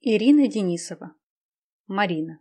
Ирина Денисова. Марина.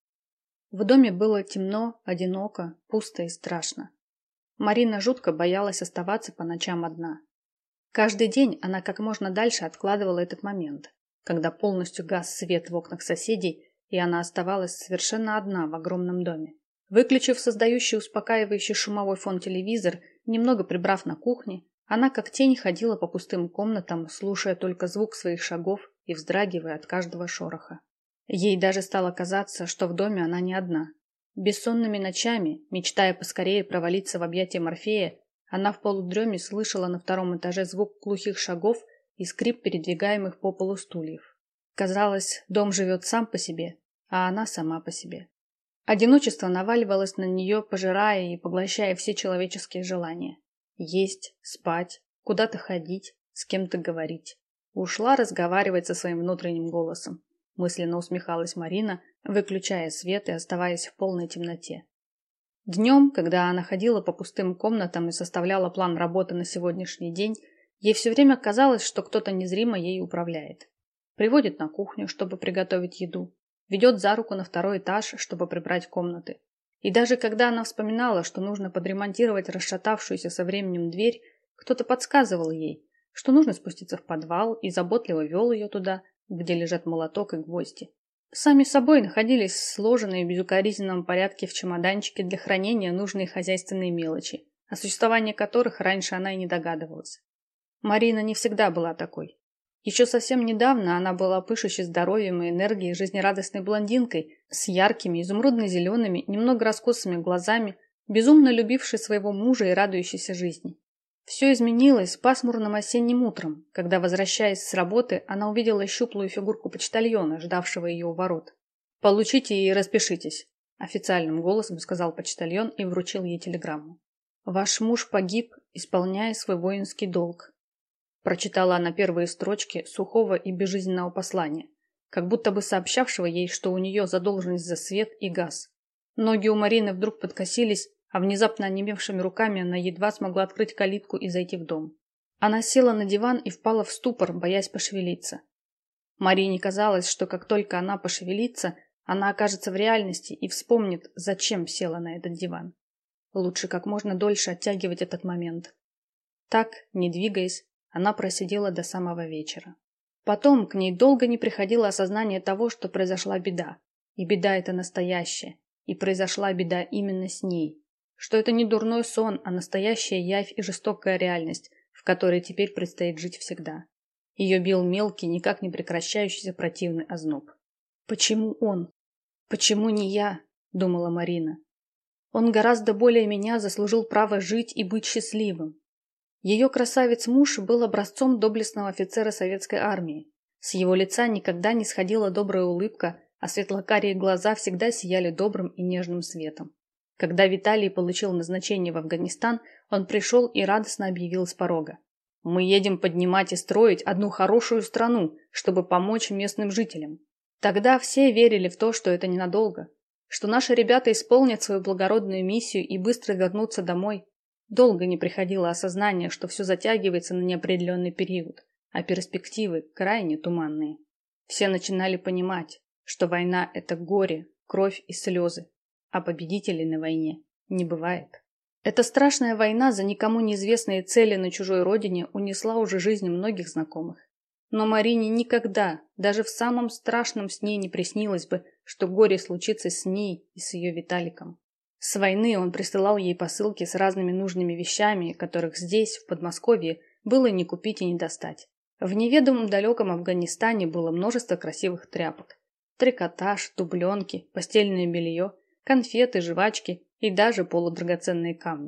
В доме было темно, одиноко, пусто и страшно. Марина жутко боялась оставаться по ночам одна. Каждый день она как можно дальше откладывала этот момент, когда полностью гас свет в окнах соседей, и она оставалась совершенно одна в огромном доме. Выключив создающий успокаивающий шумовой фон телевизор, немного прибрав на кухне, она как тень ходила по пустым комнатам, слушая только звук своих шагов и вздрагивая от каждого шороха. Ей даже стало казаться, что в доме она не одна. Бессонными ночами, мечтая поскорее провалиться в объятия Морфея, она в полудреме слышала на втором этаже звук глухих шагов и скрип передвигаемых по полу стульев. Казалось, дом живет сам по себе, а она сама по себе. Одиночество наваливалось на нее, пожирая и поглощая все человеческие желания. Есть, спать, куда-то ходить, с кем-то говорить. Ушла разговаривать со своим внутренним голосом. Мысленно усмехалась Марина, выключая свет и оставаясь в полной темноте. Днем, когда она ходила по пустым комнатам и составляла план работы на сегодняшний день, ей все время казалось, что кто-то незримо ей управляет. Приводит на кухню, чтобы приготовить еду. Ведет за руку на второй этаж, чтобы прибрать комнаты. И даже когда она вспоминала, что нужно подремонтировать расшатавшуюся со временем дверь, кто-то подсказывал ей, что нужно спуститься в подвал, и заботливо вел ее туда, где лежат молоток и гвозди. Сами собой находились сложенные в безукоризненном порядке в чемоданчике для хранения нужные хозяйственные мелочи, о существовании которых раньше она и не догадывалась. Марина не всегда была такой. Еще совсем недавно она была пышущей здоровьем и энергией жизнерадостной блондинкой с яркими, изумрудно-зелеными, немного раскосыми глазами, безумно любившей своего мужа и радующейся жизни. Все изменилось пасмурным осенним утром, когда, возвращаясь с работы, она увидела щуплую фигурку почтальона, ждавшего ее у ворот. «Получите и распишитесь», – официальным голосом сказал почтальон и вручил ей телеграмму. «Ваш муж погиб, исполняя свой воинский долг». Прочитала она первые строчки сухого и безжизненного послания, как будто бы сообщавшего ей, что у нее задолженность за свет и газ. Ноги у Марины вдруг подкосились, а внезапно онемевшими руками она едва смогла открыть калитку и зайти в дом. Она села на диван и впала в ступор, боясь пошевелиться. Марине казалось, что как только она пошевелится, она окажется в реальности и вспомнит, зачем села на этот диван. Лучше как можно дольше оттягивать этот момент. Так, не двигаясь, она просидела до самого вечера. Потом к ней долго не приходило осознание того, что произошла беда. И беда эта настоящая. И произошла беда именно с ней. Что это не дурной сон, а настоящая явь и жестокая реальность, в которой теперь предстоит жить всегда. Ее бил мелкий, никак не прекращающийся противный озноб. «Почему он? Почему не я?» – думала Марина. «Он гораздо более меня заслужил право жить и быть счастливым». Ее красавец-муж был образцом доблестного офицера советской армии. С его лица никогда не сходила добрая улыбка, а светлокарие глаза всегда сияли добрым и нежным светом. Когда Виталий получил назначение в Афганистан, он пришел и радостно объявил с порога: «Мы едем поднимать и строить одну хорошую страну, чтобы помочь местным жителям». Тогда все верили в то, что это ненадолго, что наши ребята исполнят свою благородную миссию и быстро вернутся домой. Долго не приходило осознание, что все затягивается на неопределенный период, а перспективы крайне туманные. Все начинали понимать, что война – это горе, кровь и слезы, а победителей на войне не бывает. Эта страшная война за никому неизвестные цели на чужой родине унесла уже жизни многих знакомых. Но Марине никогда, даже в самом страшном сне не приснилось бы, что горе случится с ней и с ее Виталиком. С войны он присылал ей посылки с разными нужными вещами, которых здесь, в Подмосковье, было не купить и не достать. В неведомом далеком Афганистане было множество красивых тряпок. Трикотаж, дубленки, постельное белье, конфеты, жвачки и даже полудрагоценные камни.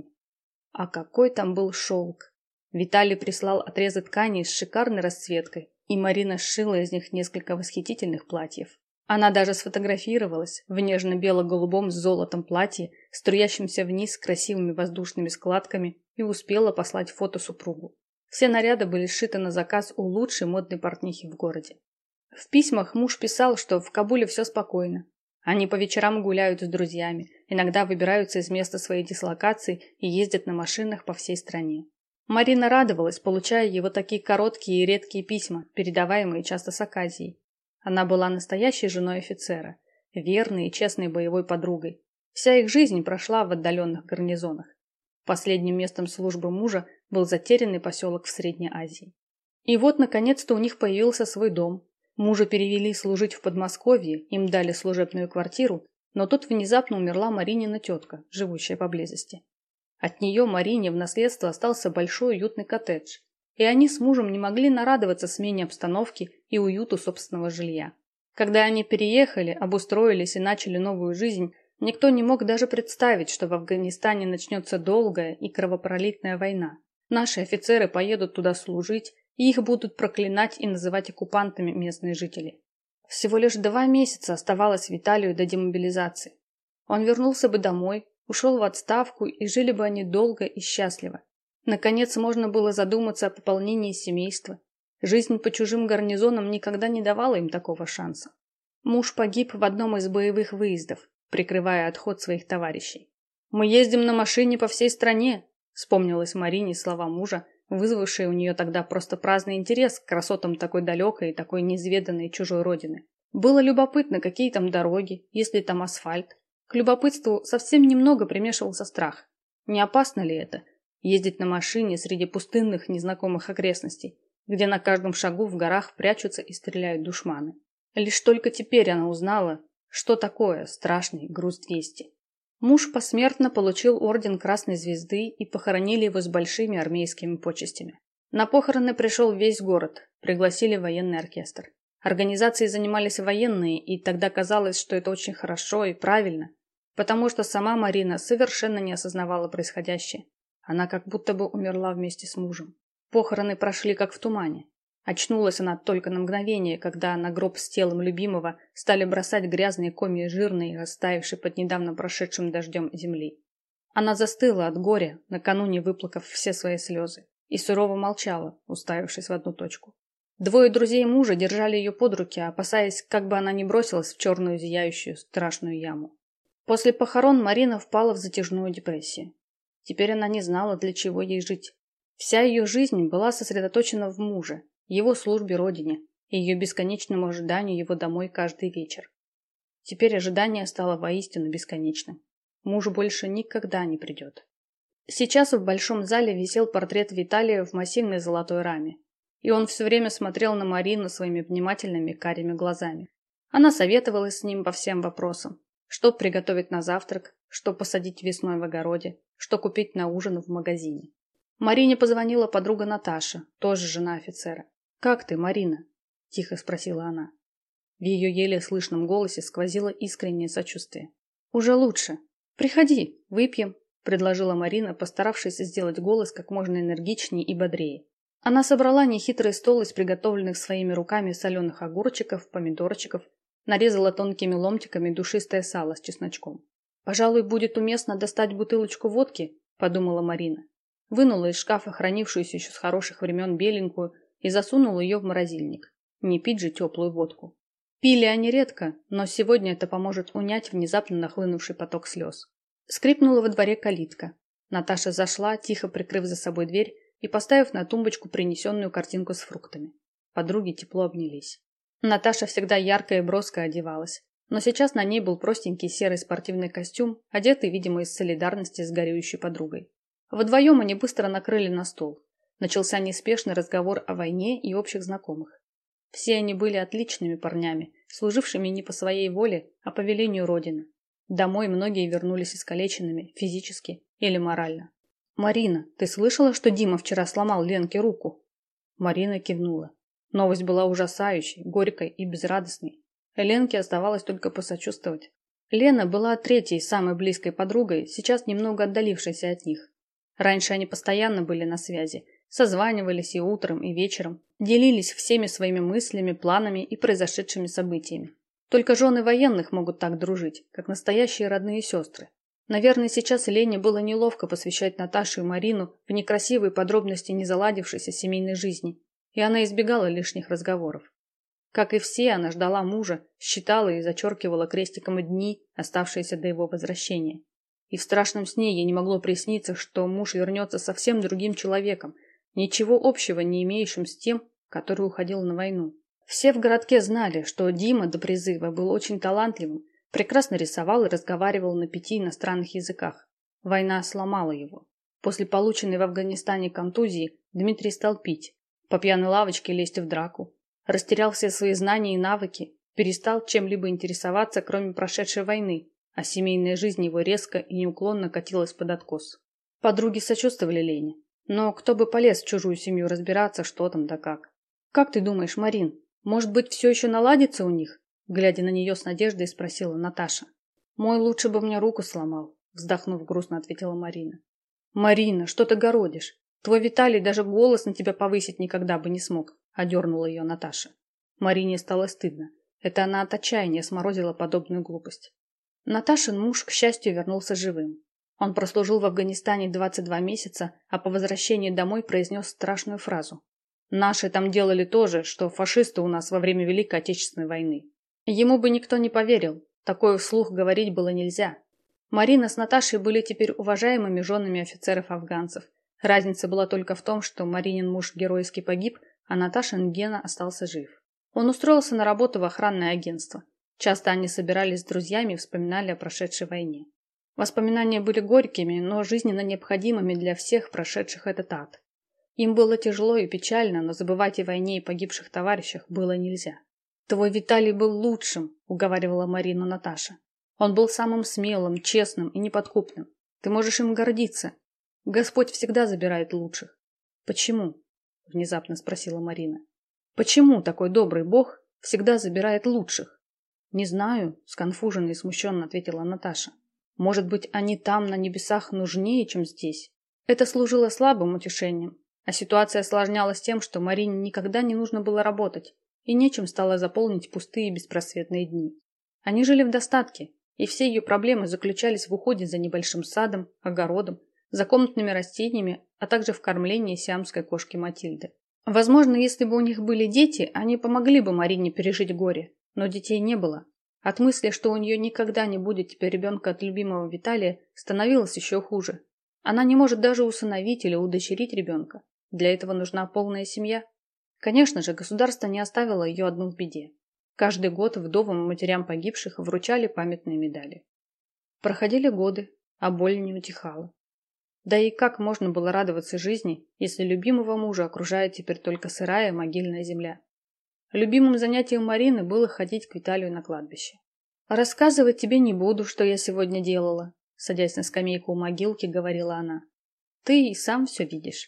А какой там был шелк! Виталий прислал отрезы ткани с шикарной расцветкой, и Марина сшила из них несколько восхитительных платьев. Она даже сфотографировалась в нежно-бело-голубом с золотом платье, струящемся вниз с красивыми воздушными складками, и успела послать фото супругу. Все наряды были сшиты на заказ у лучшей модной портнихи в городе. В письмах муж писал, что в Кабуле все спокойно. Они по вечерам гуляют с друзьями, иногда выбираются из места своей дислокации и ездят на машинах по всей стране. Марина радовалась, получая его такие короткие и редкие письма, передаваемые часто с Аказией. Она была настоящей женой офицера, верной и честной боевой подругой. Вся их жизнь прошла в отдаленных гарнизонах. Последним местом службы мужа был затерянный поселок в Средней Азии. И вот, наконец-то, у них появился свой дом. Мужа перевели служить в Подмосковье, им дали служебную квартиру, но тут внезапно умерла Маринина тетка, живущая поблизости. От нее Марине в наследство остался большой уютный коттедж, и они с мужем не могли нарадоваться смене обстановки и уюту собственного жилья. Когда они переехали, обустроились и начали новую жизнь, никто не мог даже представить, что в Афганистане начнется долгая и кровопролитная война. Наши офицеры поедут туда служить, и их будут проклинать и называть оккупантами местные жители. Всего лишь 2 месяца оставалось Виталию до демобилизации. Он вернулся бы домой, ушел в отставку, и жили бы они долго и счастливо. Наконец можно было задуматься о пополнении семейства. Жизнь по чужим гарнизонам никогда не давала им такого шанса. Муж погиб в одном из боевых выездов, прикрывая отход своих товарищей. «Мы ездим на машине по всей стране», — вспомнилась Марине слова мужа, вызвавшие у нее тогда просто праздный интерес к красотам такой далекой и такой неизведанной чужой родины. Было любопытно, какие там дороги, есть ли там асфальт. К любопытству совсем немного примешивался страх. Не опасно ли это? Ездить на машине среди пустынных незнакомых окрестностей, где на каждом шагу в горах прячутся и стреляют душманы. Лишь только теперь она узнала, что такое страшный груз-200. Муж посмертно получил орден Красной Звезды и похоронили его с большими армейскими почестями. На похороны пришел весь город, пригласили военный оркестр. Организацией занимались военные, и тогда казалось, что это очень хорошо и правильно, потому что сама Марина совершенно не осознавала происходящее. Она как будто бы умерла вместе с мужем. Похороны прошли как в тумане. Очнулась она только на мгновение, когда на гроб с телом любимого стали бросать грязные комья жирной, растаявшей под недавно прошедшим дождем земли. Она застыла от горя, накануне выплакав все свои слезы, и сурово молчала, уставившись в одну точку. 2 друзей мужа держали ее под руки, опасаясь, как бы она не бросилась в черную зияющую страшную яму. После похорон Марина впала в затяжную депрессию. Теперь она не знала, для чего ей жить. Вся ее жизнь была сосредоточена в муже, его службе родине и ее бесконечному ожиданию его домой каждый вечер. Теперь ожидание стало воистину бесконечным. Муж больше никогда не придет. Сейчас в большом зале висел портрет Виталия в массивной золотой раме, и он все время смотрел на Марину своими внимательными карими глазами. Она советовалась с ним по всем вопросам, что приготовить на завтрак, что посадить весной в огороде, что купить на ужин в магазине. Марине позвонила подруга Наташа, тоже жена офицера. «Как ты, Марина?» – тихо спросила она. В ее еле слышном голосе сквозило искреннее сочувствие. «Уже лучше. Приходи, выпьем», – предложила Марина, постаравшись сделать голос как можно энергичнее и бодрее. Она собрала нехитрый стол из приготовленных своими руками соленых огурчиков, помидорчиков, нарезала тонкими ломтиками душистое сало с чесночком. «Пожалуй, будет уместно достать бутылочку водки», – подумала Марина. Вынула из шкафа хранившуюся еще с хороших времен беленькую и засунула ее в морозильник. Не пить же теплую водку. Пили они редко, но сегодня это поможет унять внезапно нахлынувший поток слез. Скрипнула во дворе калитка. Наташа зашла, тихо прикрыв за собой дверь и поставив на тумбочку принесенную картинку с фруктами. Подруги тепло обнялись. Наташа всегда ярко и броско одевалась, но сейчас на ней был простенький серый спортивный костюм, одетый, видимо, из солидарности с горюющей подругой. Вдвоем они быстро накрыли на стол. Начался неспешный разговор о войне и общих знакомых. Все они были отличными парнями, служившими не по своей воле, а по велению Родины. Домой многие вернулись искалеченными, физически или морально. «Марина, ты слышала, что Дима вчера сломал Ленке руку?» Марина кивнула. Новость была ужасающей, горькой и безрадостной. Ленке оставалось только посочувствовать. Лена была третьей, самой близкой подругой, сейчас немного отдалившейся от них. Раньше они постоянно были на связи, созванивались и утром, и вечером, делились всеми своими мыслями, планами и произошедшими событиями. Только жены военных могут так дружить, как настоящие родные сестры. Наверное, сейчас Лене было неловко посвящать Наташу и Марину в некрасивые подробности незаладившейся семейной жизни, и она избегала лишних разговоров. Как и все, она ждала мужа, считала и зачеркивала крестиком дни, оставшиеся до его возвращения. И в страшном сне ей не могло присниться, что муж вернется совсем другим человеком, ничего общего не имеющим с тем, который уходил на войну. Все в городке знали, что Дима до призыва был очень талантливым, прекрасно рисовал и разговаривал на 5 иностранных языках. Война сломала его. После полученной в Афганистане контузии Дмитрий стал пить, по пьяной лавочке лезть в драку, растерял все свои знания и навыки, перестал чем-либо интересоваться, кроме прошедшей войны, а семейная жизнь его резко и неуклонно катилась под откос. Подруги сочувствовали Лене, но кто бы полез в чужую семью разбираться, что там да как. «Как ты думаешь, Марин, может быть, все еще наладится у них?» Глядя на нее с надеждой, спросила Наташа. «Мой лучше бы мне руку сломал», вздохнув грустно, ответила Марина. «Марина, что ты городишь? Твой Виталий даже голос на тебя повысить никогда бы не смог», одернула ее Наташа. Марине стало стыдно. Это она от отчаяния сморозила подобную глупость. Наташин муж, к счастью, вернулся живым. Он прослужил в Афганистане 22 месяца, а по возвращении домой произнес страшную фразу. «Наши там делали то же, что фашисты у нас во время Великой Отечественной войны». Ему бы никто не поверил, такое вслух говорить было нельзя. Марина с Наташей были теперь уважаемыми женами офицеров-афганцев. Разница была только в том, что Маринин муж геройски погиб, а Наташин Гена остался жив. Он устроился на работу в охранное агентство. Часто они собирались с друзьями и вспоминали о прошедшей войне. Воспоминания были горькими, но жизненно необходимыми для всех прошедших этот ад. Им было тяжело и печально, но забывать о войне и погибших товарищах было нельзя. «Твой Виталий был лучшим», — уговаривала Марину Наташа. «Он был самым смелым, честным и неподкупным. Ты можешь им гордиться. Господь всегда забирает лучших». «Почему?» — внезапно спросила Марина. «Почему такой добрый Бог всегда забирает лучших?» «Не знаю», — сконфуженно и смущенно ответила Наташа. «Может быть, они там, на небесах, нужнее, чем здесь?» Это служило слабым утешением, а ситуация осложнялась тем, что Марине никогда не нужно было работать, и нечем стало заполнить пустые беспросветные дни. Они жили в достатке, и все ее проблемы заключались в уходе за небольшим садом, огородом, за комнатными растениями, а также в кормлении сиамской кошки Матильды. Возможно, если бы у них были дети, они помогли бы Марине пережить горе, но детей не было. От мысли, что у нее никогда не будет теперь ребенка от любимого Виталия, становилось еще хуже. Она не может даже усыновить или удочерить ребенка. Для этого нужна полная семья. Конечно же, государство не оставило ее одну в беде. Каждый год вдовам и матерям погибших вручали памятные медали. Проходили годы, а боль не утихала. Да и как можно было радоваться жизни, если любимого мужа окружает теперь только сырая могильная земля? Любимым занятием Марины было ходить к Виталию на кладбище. «Рассказывать тебе не буду, что я сегодня делала», садясь на скамейку у могилки, говорила она. «Ты и сам все видишь».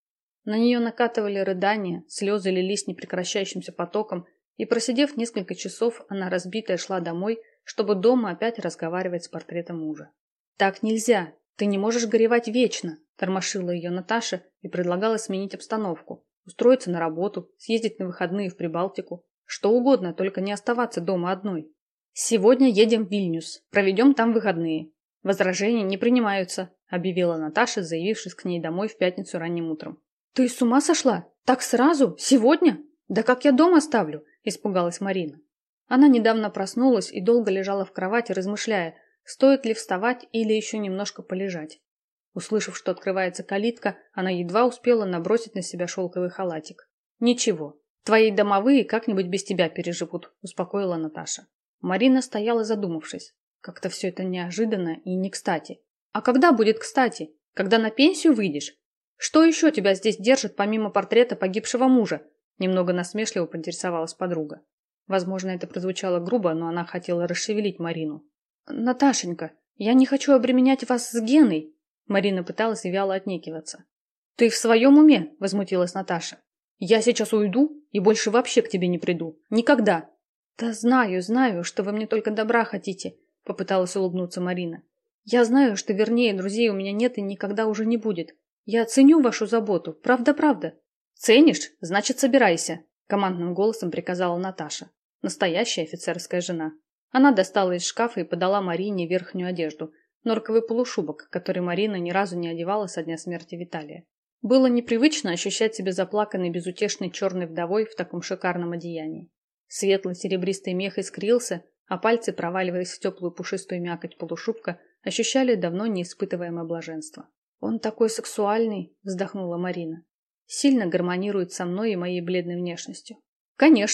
На нее накатывали рыдания, слезы лились непрекращающимся потоком, и, просидев несколько часов, она разбитая шла домой, чтобы дома опять разговаривать с портретом мужа. «Так нельзя, ты не можешь горевать вечно», тормошила ее Наташа и предлагала сменить обстановку, устроиться на работу, съездить на выходные в Прибалтику, что угодно, только не оставаться дома одной. «Сегодня едем в Вильнюс, проведем там выходные. Возражения не принимаются», объявила Наташа, заявившись к ней домой в пятницу ранним утром. «Ты с ума сошла? Так сразу? Сегодня? Да как я дом оставлю?» испугалась Марина. Она недавно проснулась и долго лежала в кровати, размышляя, стоит ли вставать или еще немножко полежать. Услышав, что открывается калитка, она едва успела набросить на себя шелковый халатик. «Ничего, твои домовые как-нибудь без тебя переживут», успокоила Наташа. Марина стояла задумавшись. Как-то все это неожиданно и не кстати. «А когда будет кстати? Когда на пенсию выйдешь? Что еще тебя здесь держит, помимо портрета погибшего мужа?» Немного насмешливо поинтересовалась подруга. Возможно, это прозвучало грубо, но она хотела расшевелить Марину. «Наташенька, я не хочу обременять вас с Геной!» Марина пыталась вяло отнекиваться. «Ты в своем уме?» – возмутилась Наташа. «Я сейчас уйду и больше вообще к тебе не приду. Никогда!» «Да знаю, что вы мне только добра хотите», – попыталась улыбнуться Марина. «Я знаю, что вернее друзей у меня нет и никогда уже не будет. Я ценю вашу заботу, правда-правда». «Ценишь? Значит, собирайся», – командным голосом приказала Наташа. Настоящая офицерская жена. Она достала из шкафа и подала Марине верхнюю одежду, норковый полушубок, который Марина ни разу не одевала со дня смерти Виталия. Было непривычно ощущать себя заплаканной безутешной черной вдовой в таком шикарном одеянии. Светлый серебристый мех искрился, а пальцы, проваливаясь в теплую пушистую мякоть полушубка, ощущали давно неиспытываемое блаженство. «Он такой сексуальный», – вздохнула Марина. «Сильно гармонирует со мной и моей бледной внешностью». «Конечно.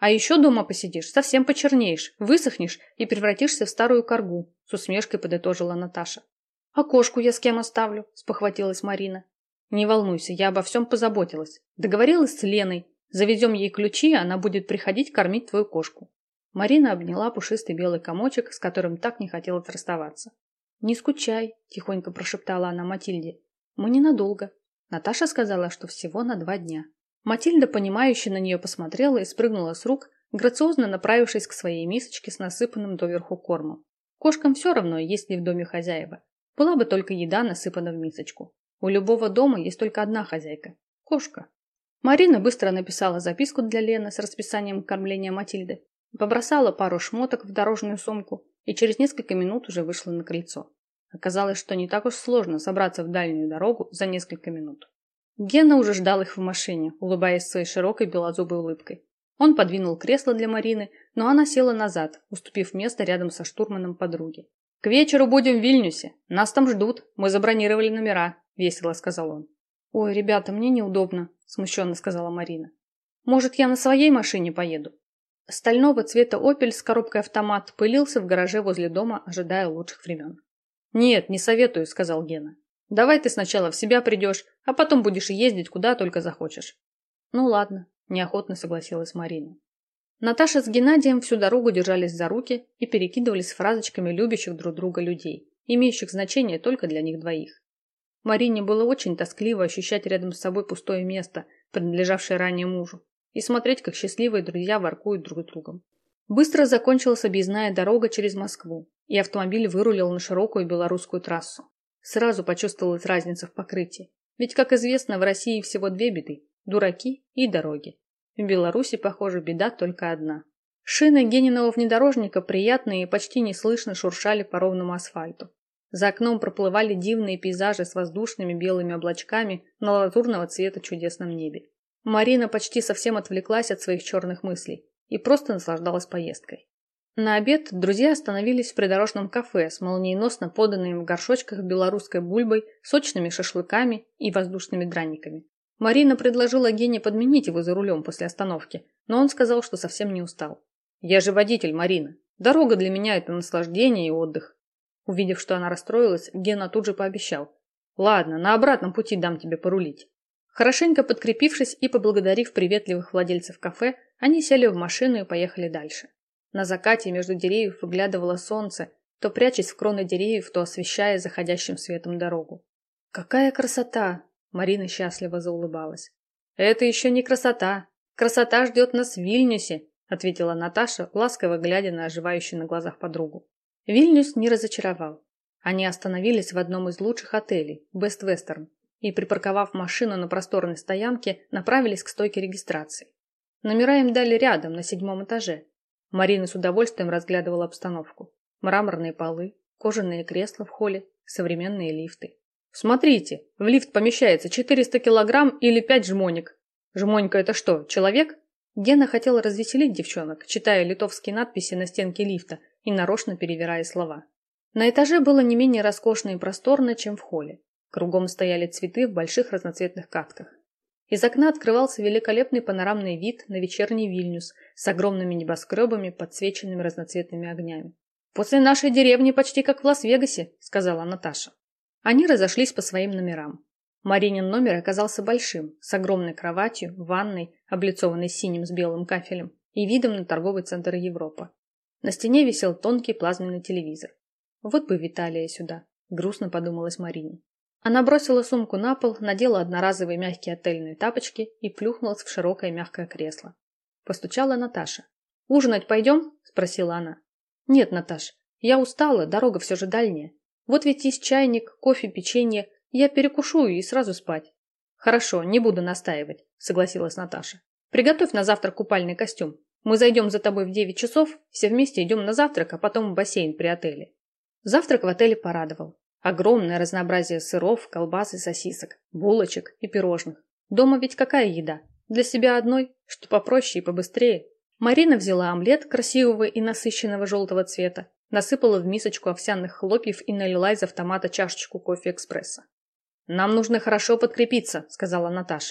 А еще дома посидишь, совсем почернеешь, высохнешь и превратишься в старую коргу, с усмешкой подытожила Наташа. А кошку я с кем оставлю? Спохватилась Марина. Не волнуйся, я обо всем позаботилась. Договорилась с Леной. Завезем ей ключи, она будет приходить кормить твою кошку. Марина обняла пушистый белый комочек, с которым так не хотелось расставаться. «Не скучай», – тихонько прошептала она Матильде. «Мы ненадолго». Наташа сказала, что всего на 2 дня. Матильда, понимающе на нее посмотрела и спрыгнула с рук, грациозно направившись к своей мисочке с насыпанным доверху кормом. Кошкам все равно, есть ли в доме хозяева. Была бы только еда насыпана в мисочку. У любого дома есть только одна хозяйка – кошка. Марина быстро написала записку для Лены с расписанием кормления Матильды, побросала пару шмоток в дорожную сумку и через несколько минут уже вышла на крыльцо. Оказалось, что не так уж сложно собраться в дальнюю дорогу за несколько минут. Гена уже ждал их в машине, улыбаясь своей широкой белозубой улыбкой. Он подвинул кресло для Марины, но она села назад, уступив место рядом со штурманом подруги. «К вечеру будем в Вильнюсе. Нас там ждут. Мы забронировали номера», – весело сказал он. «Ой, ребята, мне неудобно», – смущенно сказала Марина. «Может, я на своей машине поеду?» Стального цвета «Опель» с коробкой автомат пылился в гараже возле дома, ожидая лучших времен. «Нет, не советую», – сказал Гена. «Давай ты сначала в себя придешь, а потом будешь ездить куда только захочешь». «Ну ладно», – неохотно согласилась Марина. Наташа с Геннадием всю дорогу держались за руки и перекидывались фразочками любящих друг друга людей, имеющих значение только для них двоих. Марине было очень тоскливо ощущать рядом с собой пустое место, принадлежавшее ранее мужу, и смотреть, как счастливые друзья воркуют друг с другом. Быстро закончилась объездная дорога через Москву, и автомобиль вырулил на широкую белорусскую трассу. Сразу почувствовалась разница в покрытии. Ведь, как известно, в России всего 2 беды – дураки и дороги. В Беларуси, похоже, беда только одна. Шины Гениного внедорожника приятные и почти неслышно шуршали по ровному асфальту. За окном проплывали дивные пейзажи с воздушными белыми облачками на лазурного цвета чудесном небе. Марина почти совсем отвлеклась от своих черных мыслей и просто наслаждалась поездкой. На обед друзья остановились в придорожном кафе с молниеносно поданными в горшочках белорусской бульбой, сочными шашлыками и воздушными драниками. Марина предложила Гене подменить его за рулем после остановки, но он сказал, что совсем не устал. «Я же водитель, Марина. Дорога для меня – это наслаждение и отдых». Увидев, что она расстроилась, Гена тут же пообещал. «Ладно, на обратном пути дам тебе порулить». Хорошенько подкрепившись и поблагодарив приветливых владельцев кафе, они сели в машину и поехали дальше. На закате между деревьев выглядывало солнце, то прячась в кроны деревьев, то освещая заходящим светом дорогу. «Какая красота!» – Марина счастливо заулыбалась. «Это еще не красота. Красота ждет нас в Вильнюсе», – ответила Наташа, ласково глядя на оживающую на глазах подругу. Вильнюс не разочаровал. Они остановились в одном из лучших отелей – Best Western, и, припарковав машину на просторной стоянке, направились к стойке регистрации. Номера им дали рядом, на 7-м этаже. Марина с удовольствием разглядывала обстановку. Мраморные полы, кожаные кресла в холле, современные лифты. «Смотрите, в лифт помещается 400 килограмм или 5 жмонек». «Жмонька – это что, человек?» Гена хотела развеселить девчонок, читая литовские надписи на стенке лифта и нарочно перевирая слова. На этаже было не менее роскошно и просторно, чем в холле. Кругом стояли цветы в больших разноцветных катках. Из окна открывался великолепный панорамный вид на вечерний Вильнюс с огромными небоскребами, подсвеченными разноцветными огнями. «После нашей деревни почти как в Лас-Вегасе», – сказала Наташа. Они разошлись по своим номерам. Маринин номер оказался большим, с огромной кроватью, ванной, облицованной синим с белым кафелем, и видом на торговый центр Европа. На стене висел тонкий плазменный телевизор. «Вот бы Виталия сюда», – грустно подумалась Марине. Она бросила сумку на пол, надела одноразовые мягкие отельные тапочки и плюхнулась в широкое мягкое кресло. Постучала Наташа. «Ужинать пойдем?» – спросила она. «Нет, Наташ, я устала, дорога все же дальняя. Вот ведь есть чайник, кофе, печенье. Я перекушу и сразу спать». «Хорошо, не буду настаивать», – согласилась Наташа. «Приготовь на завтрак купальный костюм. Мы зайдем за тобой в 9 часов, все вместе идем на завтрак, а потом в бассейн при отеле». Завтрак в отеле порадовал. Огромное разнообразие сыров, колбас и сосисок, булочек и пирожных. Дома ведь какая еда? Для себя одной, что попроще и побыстрее. Марина взяла омлет красивого и насыщенного желтого цвета, насыпала в мисочку овсяных хлопьев и налила из автомата чашечку кофе-экспресса. «Нам нужно хорошо подкрепиться», – сказала Наташа.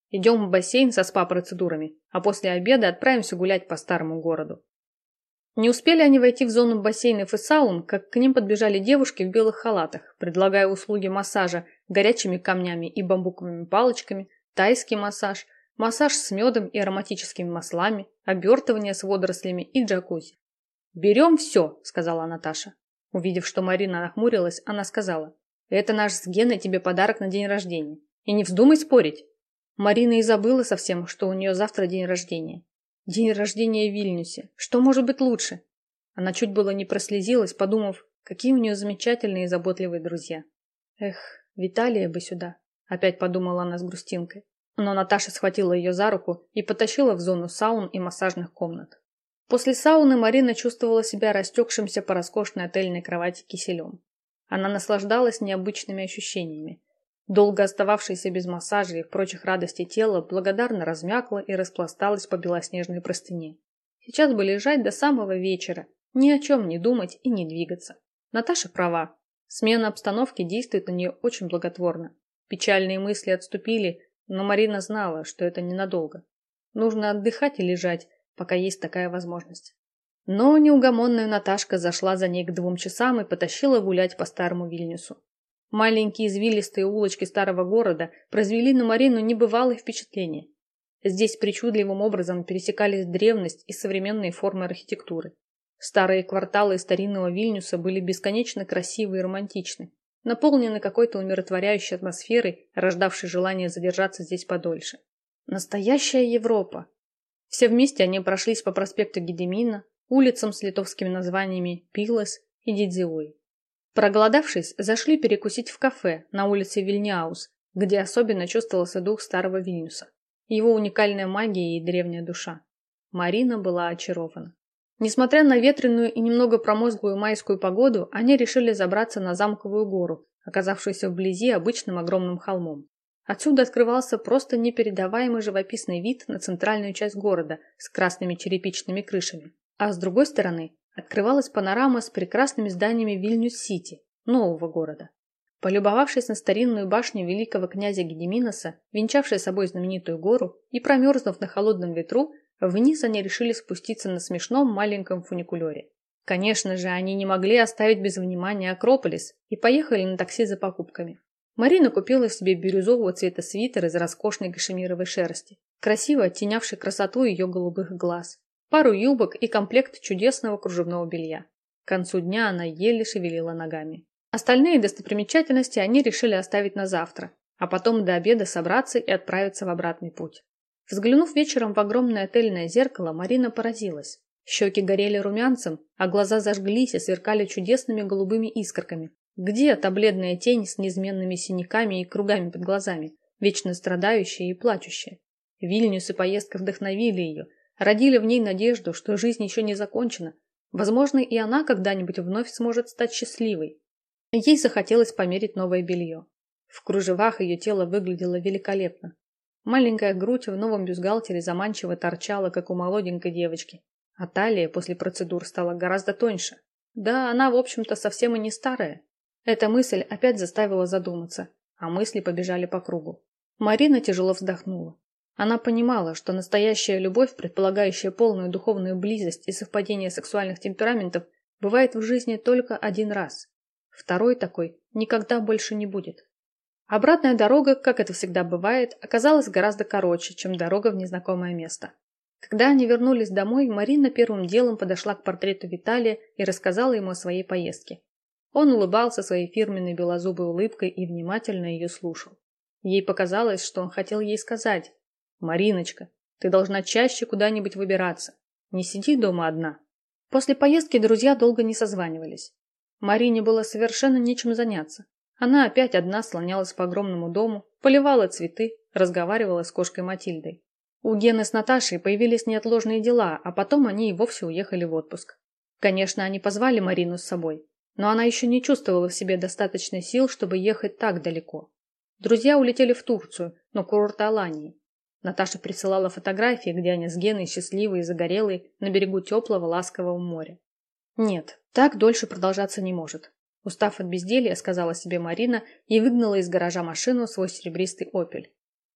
Идем в бассейн со спа-процедурами, а после обеда отправимся гулять по старому городу. Не успели они войти в зону бассейнов и саун, как к ним подбежали девушки в белых халатах, предлагая услуги массажа горячими камнями и бамбуковыми палочками, тайский массаж, массаж с медом и ароматическими маслами, обертывание с водорослями и джакузи. «Берем все», — сказала Наташа. Увидев, что Марина нахмурилась, она сказала: «Это наш с Геной тебе подарок на день рождения. И не вздумай спорить». Марина и забыла совсем, что у нее завтра день рождения. День рождения в Вильнюсе. Что может быть лучше? Она чуть было не прослезилась, подумав, какие у нее замечательные и заботливые друзья. Эх, Виталия бы сюда, опять подумала она с грустинкой. Но Наташа схватила ее за руку и потащила в зону саун и массажных комнат. После сауны Марина чувствовала себя растекшимся по роскошной отельной кровати киселем. Она наслаждалась необычными ощущениями. Долго остававшееся без массажа и прочих радостей тело благодарно размякло и распласталось по белоснежной простыне. Сейчас бы лежать до самого вечера, ни о чем не думать и не двигаться. Наташа права. Смена обстановки действует на нее очень благотворно. Печальные мысли отступили, но Марина знала, что это ненадолго. Нужно отдыхать и лежать, пока есть такая возможность. Но неугомонная Наташка зашла за ней к 2 часам и потащила гулять по старому Вильнюсу. Маленькие извилистые улочки старого города произвели на Марину небывалое впечатление. Здесь причудливым образом пересекались древность и современные формы архитектуры. Старые кварталы старинного Вильнюса были бесконечно красивы и романтичны, наполнены какой-то умиротворяющей атмосферой, рождавшей желание задержаться здесь подольше. Настоящая Европа! Все вместе они прошлись по проспекту Гедемина, улицам с литовскими названиями Пилас и Дидзиой. Проголодавшись, зашли перекусить в кафе на улице Вильняус, где особенно чувствовался дух старого Вильнюса, его уникальная магия и древняя душа. Марина была очарована. Несмотря на ветреную и немного промозглую майскую погоду, они решили забраться на Замковую гору, оказавшуюся вблизи обычным огромным холмом. Отсюда открывался просто непередаваемый живописный вид на центральную часть города с красными черепичными крышами, а с другой стороны открывалась панорама с прекрасными зданиями Вильнюс-Сити, нового города. Полюбовавшись на старинную башню великого князя Гедеминоса, венчавшей собой знаменитую гору, и промерзнув на холодном ветру, вниз они решили спуститься на смешном маленьком фуникулере. Конечно же, они не могли оставить без внимания Акрополис и поехали на такси за покупками. Марина купила себе бирюзового цвета свитер из роскошной кашемировой шерсти, красиво оттенявший красоту ее голубых глаз, пару юбок и комплект чудесного кружевного белья. К концу дня она еле шевелила ногами. Остальные достопримечательности они решили оставить на завтра, а потом до обеда собраться и отправиться в обратный путь. Взглянув вечером в огромное отельное зеркало, Марина поразилась. Щеки горели румянцем, а глаза зажглись и сверкали чудесными голубыми искорками. Где та бледная тень с неизменными синяками и кругами под глазами, вечно страдающая и плачущая? Вильнюс и поездка вдохновили ее, родили в ней надежду, что жизнь еще не закончена. Возможно, и она когда-нибудь вновь сможет стать счастливой. Ей захотелось померить новое белье. В кружевах ее тело выглядело великолепно. Маленькая грудь в новом бюстгальтере заманчиво торчала, как у молоденькой девочки, а талия после процедур стала гораздо тоньше. Да, она, в общем-то, совсем и не старая. Эта мысль опять заставила задуматься, а мысли побежали по кругу. Марина тяжело вздохнула. Она понимала, что настоящая любовь, предполагающая полную духовную близость и совпадение сексуальных темпераментов, бывает в жизни только один раз. Второй такой никогда больше не будет. Обратная дорога, как это всегда бывает, оказалась гораздо короче, чем дорога в незнакомое место. Когда они вернулись домой, Марина первым делом подошла к портрету Виталия и рассказала ему о своей поездке. Он улыбался своей фирменной белозубой улыбкой и внимательно ее слушал. Ей показалось, что он хотел ей сказать: «Мариночка, ты должна чаще куда-нибудь выбираться. Не сиди дома одна». После поездки друзья долго не созванивались. Марине было совершенно нечем заняться. Она опять одна слонялась по огромному дому, поливала цветы, разговаривала с кошкой Матильдой. У Гены с Наташей появились неотложные дела, а потом они и вовсе уехали в отпуск. Конечно, они позвали Марину с собой, но она еще не чувствовала в себе достаточно сил, чтобы ехать так далеко. Друзья улетели в Турцию, на курорт Алании. Наташа присылала фотографии, где они с Геной счастливые и загорелые на берегу теплого ласкового моря. Нет, так дольше продолжаться не может. Устав от безделья, сказала себе Марина и выгнала из гаража машину свой серебристый «Опель».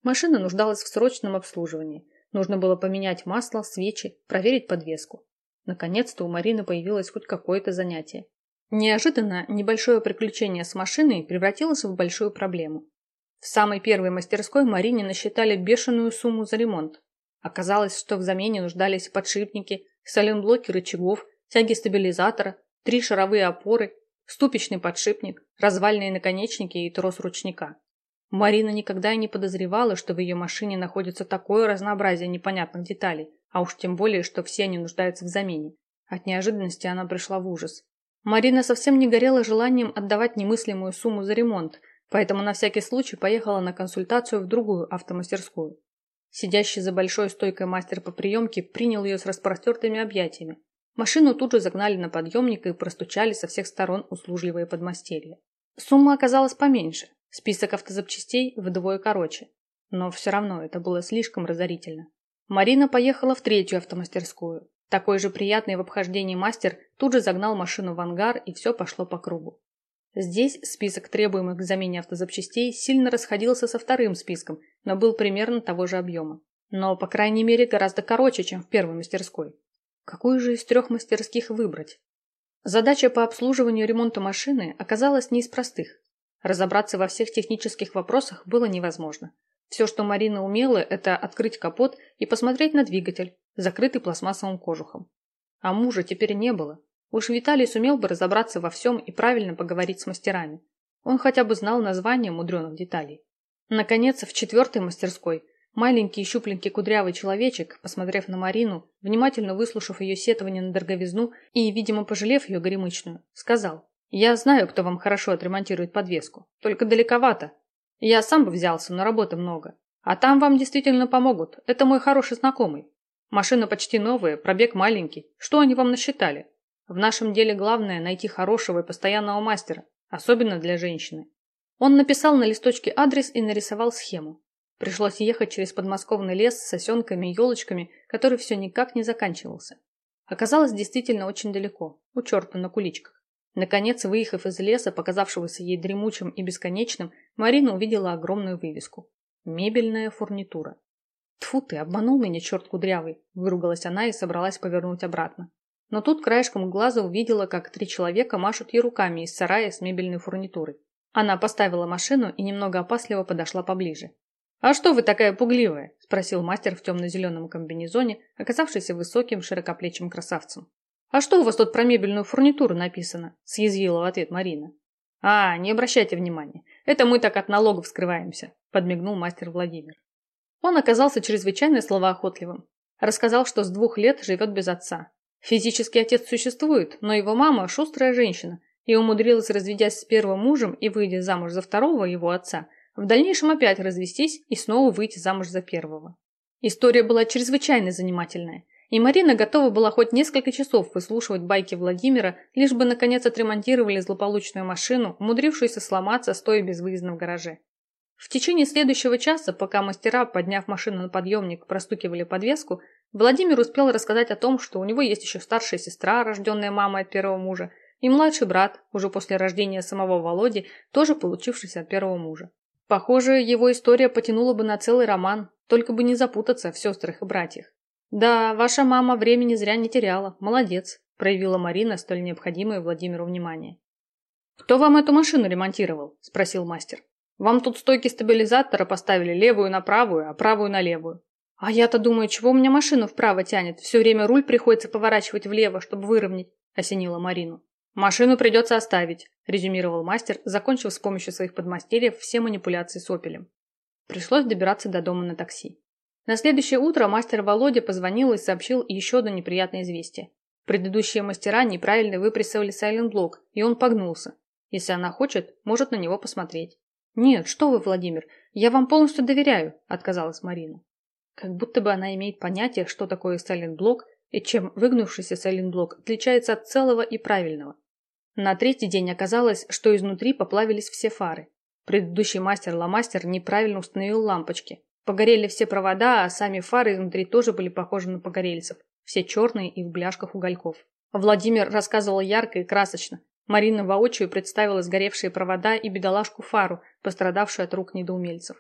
Машина нуждалась в срочном обслуживании. Нужно было поменять масло, свечи, проверить подвеску. Наконец-то у Марины появилось хоть какое-то занятие. Неожиданно небольшое приключение с машиной превратилось в большую проблему. В самой первой мастерской Марине насчитали бешеную сумму за ремонт. Оказалось, что в замене нуждались подшипники, сайлентблоки рычагов, тяги стабилизатора, 3 шаровые опоры, ступичный подшипник, развальные наконечники и трос ручника. Марина никогда и не подозревала, что в ее машине находится такое разнообразие непонятных деталей, а уж тем более, что все они нуждаются в замене. От неожиданности она пришла в ужас. Марина совсем не горела желанием отдавать немыслимую сумму за ремонт, поэтому на всякий случай поехала на консультацию в другую автомастерскую. Сидящий за большой стойкой мастер по приемке принял ее с распростертыми объятиями. Машину тут же загнали на подъемник и простучали со всех сторон услужливые подмастерья. Сумма оказалась поменьше, список автозапчастей вдвое короче. Но все равно это было слишком разорительно. Марина поехала в третью автомастерскую. Такой же приятный в обхождении мастер тут же загнал машину в ангар, и все пошло по кругу. Здесь список требуемых к замене автозапчастей сильно расходился со вторым списком, но был примерно того же объема. Но, по крайней мере, гораздо короче, чем в первой мастерской. Какую же из 3 мастерских выбрать? Задача по обслуживанию и ремонту машины оказалась не из простых. Разобраться во всех технических вопросах было невозможно. Все, что Марина умела, это открыть капот и посмотреть на двигатель, закрытый пластмассовым кожухом. А мужа теперь не было. Уж Виталий сумел бы разобраться во всем и правильно поговорить с мастерами. Он хотя бы знал названия мудреных деталей. Наконец, в 4-й мастерской маленький щупленький кудрявый человечек, посмотрев на Марину, внимательно выслушав ее сетование на дороговизну и, видимо, пожалев ее горемычную, сказал: «Я знаю, кто вам хорошо отремонтирует подвеску, только далековато. Я сам бы взялся, но работы много. А там вам действительно помогут, это мой хороший знакомый. Машина почти новая, пробег маленький. Что они вам насчитали? В нашем деле главное найти хорошего и постоянного мастера, особенно для женщины». Он написал на листочке адрес и нарисовал схему. Пришлось ехать через подмосковный лес с сосенками и елочками, который все никак не заканчивался. Оказалось действительно очень далеко, у черта на куличках. Наконец, выехав из леса, показавшегося ей дремучим и бесконечным, Марина увидела огромную вывеску. «Мебельная фурнитура». «Тьфу ты, обманул меня, черт кудрявый!» – выругалась она и собралась повернуть обратно. Но тут краешком глаза увидела, как 3 человека машут ей руками из сарая с мебельной фурнитурой. Она поставила машину и немного опасливо подошла поближе. «А что вы такая пугливая?» – спросил мастер в темно-зеленом комбинезоне, оказавшийся высоким широкоплечим красавцем. «А что у вас тут про мебельную фурнитуру написано?» – съязвила в ответ Марина. «А, не обращайте внимания. Это мы так от налогов скрываемся», – подмигнул мастер Владимир. Он оказался чрезвычайно словоохотливым. Рассказал, что с 2 лет живет без отца. Физически отец существует, но его мама – шустрая женщина, и умудрилась, разведясь с первым мужем и выйдя замуж за второго его отца, в дальнейшем опять развестись и снова выйти замуж за первого. История была чрезвычайно занимательная, и Марина готова была хоть несколько часов выслушивать байки Владимира, лишь бы наконец отремонтировали злополучную машину, умудрившуюся сломаться, стоя безвыездно в гараже. В течение следующего часа, пока мастера, подняв машину на подъемник, простукивали подвеску, Владимир успел рассказать о том, что у него есть еще старшая сестра, рожденная мамой от первого мужа, и младший брат, уже после рождения самого Володи, тоже получившийся от первого мужа. Похоже, его история потянула бы на целый роман, только бы не запутаться в сестрах и братьях. «Да, ваша мама времени зря не теряла, молодец», проявила Марина столь необходимое Владимиру внимание. «Кто вам эту машину ремонтировал?» – спросил мастер. «Вам тут стойки стабилизатора поставили левую на правую, а правую на левую». «А я-то думаю, чего у меня машину вправо тянет? Все время руль приходится поворачивать влево, чтобы выровнять», – осенила Марину. «Машину придется оставить», – резюмировал мастер, закончив с помощью своих подмастерьев все манипуляции с «Опелем». Пришлось добираться до дома на такси. На следующее утро мастер Володя позвонил и сообщил еще одно неприятное известие. Предыдущие мастера неправильно выпрессовали сайлентблок, и он погнулся. Если она хочет, может на него посмотреть. «Нет, что вы, Владимир, я вам полностью доверяю», – отказалась Марина. Как будто бы она имеет понятие, что такое сайлентблок и чем выгнувшийся сайлентблок отличается от целого и правильного. На 3-й день оказалось, что изнутри поплавились все фары. Предыдущий мастер-ломастер неправильно установил лампочки. Погорели все провода, а сами фары изнутри тоже были похожи на погорельцев. Все черные и в бляшках угольков. Владимир рассказывал ярко и красочно. Марина воочию представила сгоревшие провода и бедолажку Фару, пострадавшую от рук недоумельцев.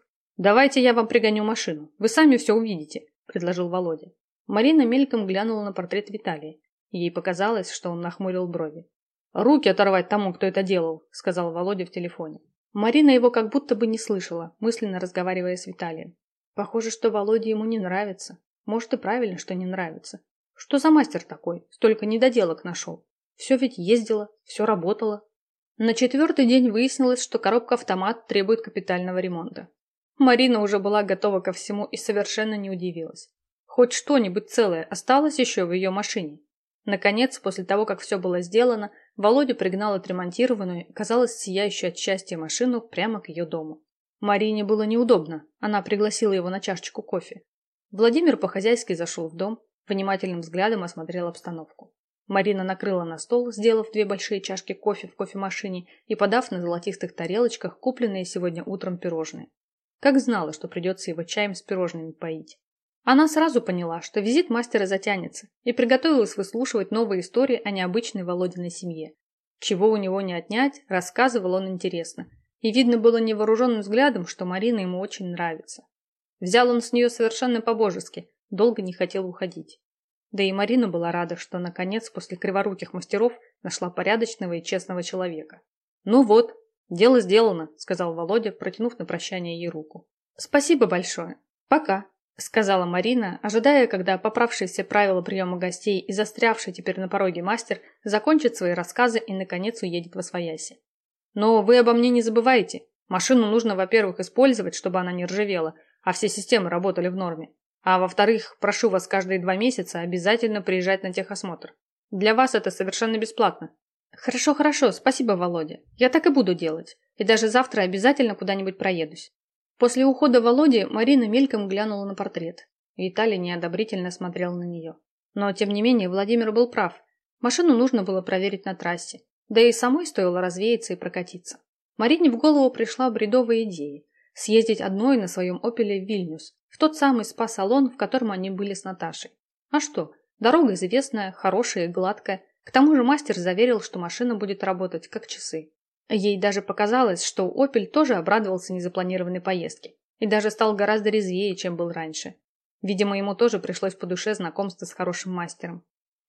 «Давайте я вам пригоню машину. Вы сами все увидите», – предложил Володя. Марина мельком глянула на портрет Виталия. Ей показалось, что он нахмурил брови. «Руки оторвать тому, кто это делал», – сказал Володя в телефоне. Марина его как будто бы не слышала, мысленно разговаривая с Виталием. Похоже, что Володя ему не нравится. Может, и правильно, что не нравится. Что за мастер такой? Столько недоделок нашел. Все ведь ездило, все работало. На 4-й день выяснилось, что коробка-автомат требует капитального ремонта. Марина уже была готова ко всему и совершенно не удивилась. Хоть что-нибудь целое осталось еще в ее машине. Наконец, после того, как все было сделано, Володя пригнал отремонтированную, казалось, сияющую от счастья машину прямо к ее дому. Марине было неудобно, она пригласила его на чашечку кофе. Владимир по-хозяйски зашел в дом, внимательным взглядом осмотрел обстановку. Марина накрыла на стол, сделав 2 большие чашки кофе в кофемашине и подав на золотистых тарелочках купленные сегодня утром пирожные. Как знала, что придется его чаем с пирожными поить. Она сразу поняла, что визит мастера затянется, и приготовилась выслушивать новые истории о необычной Володиной семье. Чего у него не отнять, рассказывал он интересно, и видно было невооруженным взглядом, что Марина ему очень нравится. Взял он с нее совершенно по-божески, долго не хотел уходить. Да и Марина была рада, что наконец после криворуких мастеров нашла порядочного и честного человека. «Ну вот, дело сделано», — сказал Володя, протянув на прощание ей руку. «Спасибо большое. Пока», — сказала Марина, ожидая, когда поправшийся правила приема гостей и застрявший теперь на пороге мастер закончит свои рассказы и, наконец, уедет восвояси. «Но вы обо мне не забывайте. Машину нужно, во-первых, использовать, чтобы она не ржавела, а все системы работали в норме. А во-вторых, прошу вас каждые 2 месяца обязательно приезжать на техосмотр. Для вас это совершенно бесплатно». «Хорошо, хорошо, спасибо, Володя. Я так и буду делать. И даже завтра обязательно куда-нибудь проедусь». После ухода Володи Марина мельком глянула на портрет. Виталий неодобрительно смотрел на нее. Но, тем не менее, Владимир был прав. Машину нужно было проверить на трассе. Да и самой стоило развеяться и прокатиться. Марине в голову пришла бредовая идея – съездить одной на своем «Опеле» в Вильнюс, в тот самый спа-салон, в котором они были с Наташей. А что, дорога известная, хорошая и гладкая. К тому же мастер заверил, что машина будет работать как часы. Ей даже показалось, что «Опель» тоже обрадовался незапланированной поездке и даже стал гораздо резвее, чем был раньше. Видимо, ему тоже пришлось по душе знакомство с хорошим мастером.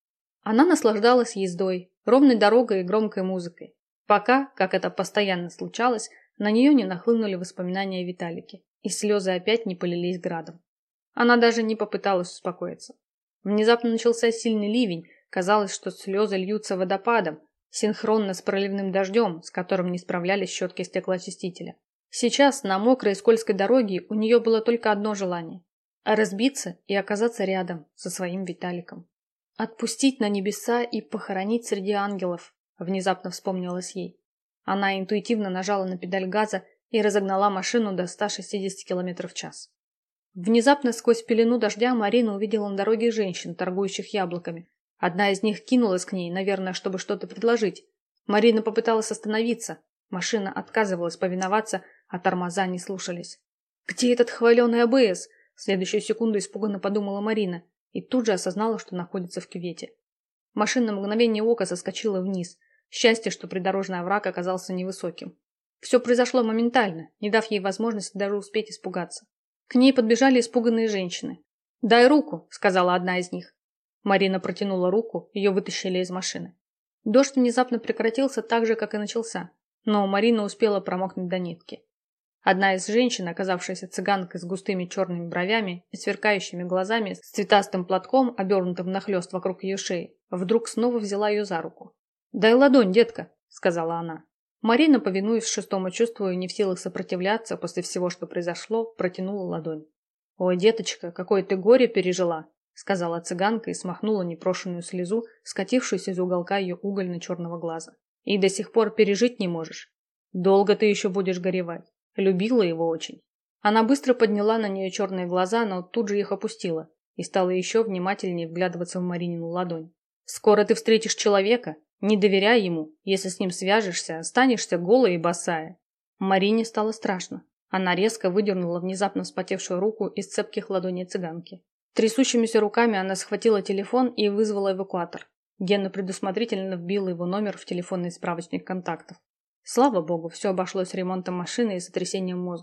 Она наслаждалась ездой, ровной дорогой и громкой музыкой, пока, как это постоянно случалось, на нее не нахлынули воспоминания о Виталике, и слезы опять не полились градом. Она даже не попыталась успокоиться. Внезапно начался сильный ливень, казалось, что слезы льются водопадом, синхронно с проливным дождем, с которым не справлялись щетки стеклоочистителя. Сейчас на мокрой и скользкой дороге у нее было только одно желание – разбиться и оказаться рядом со своим Виталиком. «Отпустить на небеса и похоронить среди ангелов», – внезапно вспомнилось ей. Она интуитивно нажала на педаль газа и разогнала машину до 160 км в час. Внезапно сквозь пелену дождя Марина увидела на дороге женщин, торгующих яблоками. Одна из них кинулась к ней, наверное, чтобы что-то предложить. Марина попыталась остановиться. Машина отказывалась повиноваться, а тормоза не слушались. «Где этот хваленый АБС?» В следующую секунду испуганно подумала Марина и тут же осознала, что находится в кювете. Машина на мгновение ока соскочила вниз. Счастье, что придорожный овраг оказался невысоким. Все произошло моментально, не дав ей возможности даже успеть испугаться. К ней подбежали испуганные женщины. «Дай руку», — сказала одна из них. Марина протянула руку, ее вытащили из машины. Дождь внезапно прекратился так же, как и начался, но Марина успела промокнуть до нитки. Одна из женщин, оказавшаяся цыганкой с густыми черными бровями и сверкающими глазами, с цветастым платком, обернутым внахлёст вокруг ее шеи, вдруг снова взяла ее за руку. «Дай ладонь, детка», — сказала она. Марина, повинуясь шестому чувству и не в силах сопротивляться после всего, что произошло, протянула ладонь. «Ой, деточка, какое ты горе пережила», — сказала цыганка и смахнула непрошенную слезу, скатившуюся из уголка ее угольно-черного глаза. «И до сих пор пережить не можешь. Долго ты еще будешь горевать. Любила его очень». Она быстро подняла на нее черные глаза, но тут же их опустила и стала еще внимательнее вглядываться в Маринину ладонь. «Скоро ты встретишь человека. Не доверяй ему. Если с ним свяжешься, останешься голая и босая». Марине стало страшно. Она резко выдернула внезапно вспотевшую руку из цепких ладоней цыганки. Трясущимися руками она схватила телефон и вызвала эвакуатор. Гена предусмотрительно вбила его номер в телефонный справочник контактов. Слава богу, все обошлось ремонтом машины и сотрясением мозга.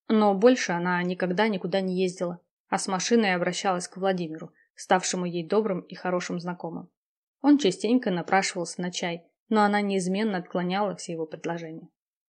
Но больше она никогда никуда не ездила, а с машиной обращалась к Владимиру, ставшему ей добрым и хорошим знакомым. Он частенько напрашивался на чай, но она неизменно отклоняла все его предложения.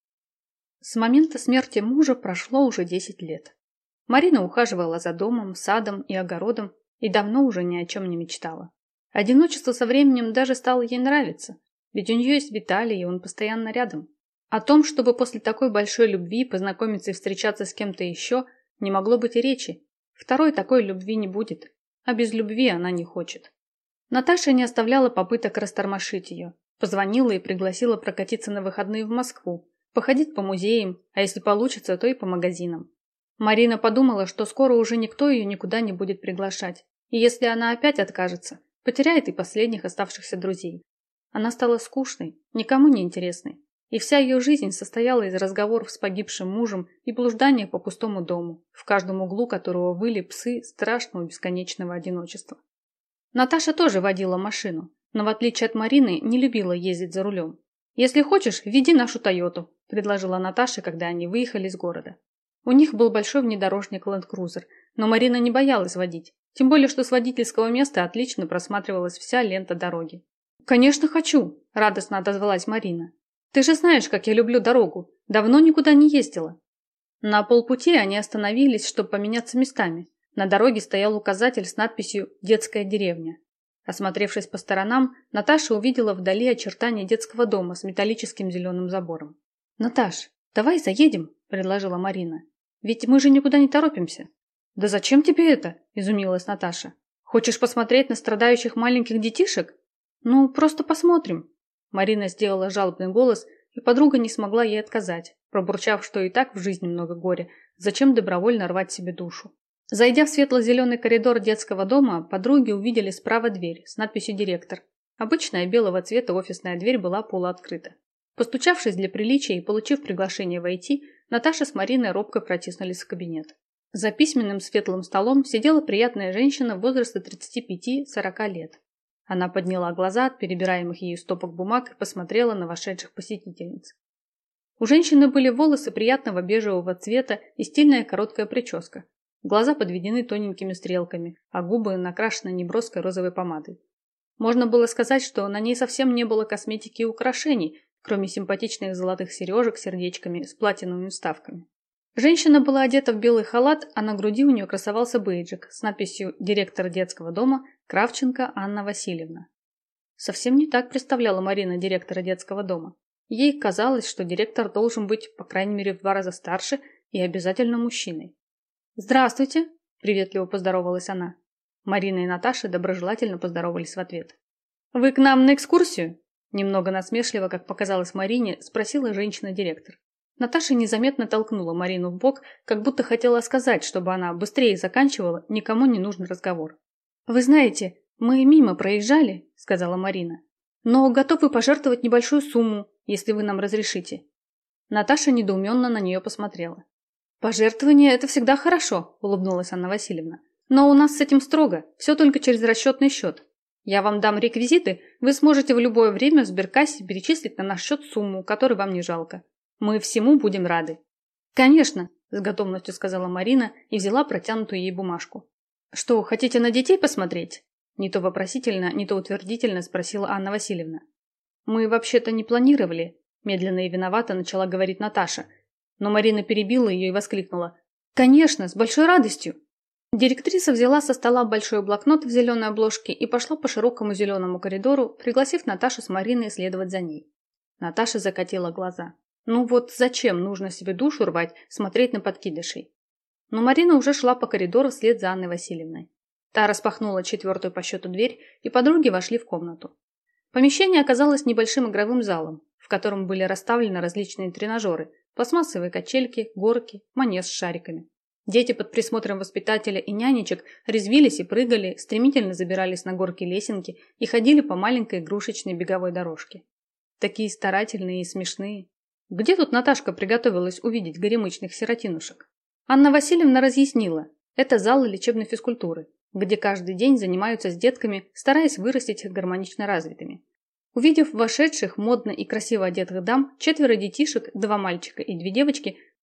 С момента смерти мужа прошло уже 10 лет. Марина ухаживала за домом, садом и огородом и давно уже ни о чем не мечтала. Одиночество со временем даже стало ей нравиться, ведь у нее есть Виталий, и он постоянно рядом. О том, чтобы после такой большой любви познакомиться и встречаться с кем-то еще, не могло быть и речи. Второй такой любви не будет, а без любви она не хочет. Наташа не оставляла попыток растормошить ее. Позвонила и пригласила прокатиться на выходные в Москву, походить по музеям, а если получится, то и по магазинам. Марина подумала, что скоро уже никто ее никуда не будет приглашать, и если она опять откажется, потеряет и последних оставшихся друзей. Она стала скучной, никому не интересной, и вся ее жизнь состояла из разговоров с погибшим мужем и блуждания по пустому дому, в каждом углу которого выли псы страшного бесконечного одиночества. Наташа тоже водила машину, но в отличие от Марины не любила ездить за рулем. «Если хочешь, веди нашу Тойоту», – предложила Наташа, когда они выехали из города. У них был большой внедорожник Land Cruiser, но Марина не боялась водить, тем более, что с водительского места отлично просматривалась вся лента дороги. «Конечно хочу», – радостно отозвалась Марина. «Ты же знаешь, как я люблю дорогу. Давно никуда не ездила». На полпути они остановились, чтобы поменяться местами. На дороге стоял указатель с надписью «Детская деревня». Осмотревшись по сторонам, Наташа увидела вдали очертания детского дома с металлическим зеленым забором. «Наташ, давай заедем», – предложила Марина. «Ведь мы же никуда не торопимся». «Да зачем тебе это?» – изумилась Наташа. «Хочешь посмотреть на страдающих маленьких детишек?» «Ну, просто посмотрим». Марина сделала жалобный голос, и подруга не смогла ей отказать, пробурчав, что и так в жизни много горя, зачем добровольно рвать себе душу. Зайдя в светло-зеленый коридор детского дома, подруги увидели справа дверь с надписью «Директор». Обычная белого цвета офисная дверь была полуоткрыта. Постучавшись для приличия и получив приглашение войти, Наташа с Мариной робко протиснулись в кабинет. За письменным светлым столом сидела приятная женщина возраста 35-40 лет. Она подняла глаза от перебираемых ею стопок бумаг и посмотрела на вошедших посетительниц. У женщины были волосы приятного бежевого цвета и стильная короткая прическа. Глаза подведены тоненькими стрелками, а губы накрашены неброской розовой помадой. Можно было сказать, что на ней совсем не было косметики и украшений, кроме симпатичных золотых сережек с сердечками с платиновыми вставками. Женщина была одета в белый халат, а на груди у нее красовался бейджик с надписью «Директор детского дома Кравченко Анна Васильевна». Совсем не так представляла Марина директора детского дома. Ей казалось, что директор должен быть, по крайней мере, в 2 раза старше и обязательно мужчиной. «Здравствуйте!» – приветливо поздоровалась она. Марина и Наташа доброжелательно поздоровались в ответ. «Вы к нам на экскурсию?» – немного насмешливо, как показалось Марине, спросила женщина-директор. Наташа незаметно толкнула Марину в бок, как будто хотела сказать, чтобы она быстрее заканчивала никому не нужный разговор. «Вы знаете, мы мимо проезжали», – сказала Марина, «но готовы пожертвовать небольшую сумму, если вы нам разрешите». Наташа недоуменно на нее посмотрела. «Пожертвование – это всегда хорошо», – улыбнулась Анна Васильевна. «Но у нас с этим строго, все только через расчетный счет. Я вам дам реквизиты, вы сможете в любое время в сберкассе перечислить на наш счет сумму, которой вам не жалко. Мы всему будем рады». «Конечно», – с готовностью сказала Марина и взяла протянутую ей бумажку. «Что, хотите на детей посмотреть?» Не то вопросительно, не то утвердительно спросила Анна Васильевна. «Мы вообще-то не планировали», – медленно и виновато начала говорить Наташа. Но Марина перебила ее и воскликнула. «Конечно, с большой радостью!» Директриса взяла со стола большой блокнот в зеленой обложке и пошла по широкому зеленому коридору, пригласив Наташу с Мариной следовать за ней. Наташа закатила глаза. Ну вот зачем нужно себе душу рвать, смотреть на подкидышей? Но Марина уже шла по коридору вслед за Анной Васильевной. Та распахнула 4-ю по счету дверь, и подруги вошли в комнату. Помещение оказалось небольшим игровым залом, в котором были расставлены различные тренажеры, пластмассовые качельки, горки, манеж с шариками. Дети под присмотром воспитателя и нянечек резвились и прыгали, стремительно забирались на горки лесенки и ходили по маленькой игрушечной беговой дорожке. Такие старательные и смешные. Где тут Наташка приготовилась увидеть горемычных сиротинушек? Анна Васильевна разъяснила. Это зал лечебной физкультуры, где каждый день занимаются с детками, стараясь вырастить их гармонично развитыми. Увидев вошедших модно и красиво одетых дам, 4 детишек, 2 мальчика и 2 девочки,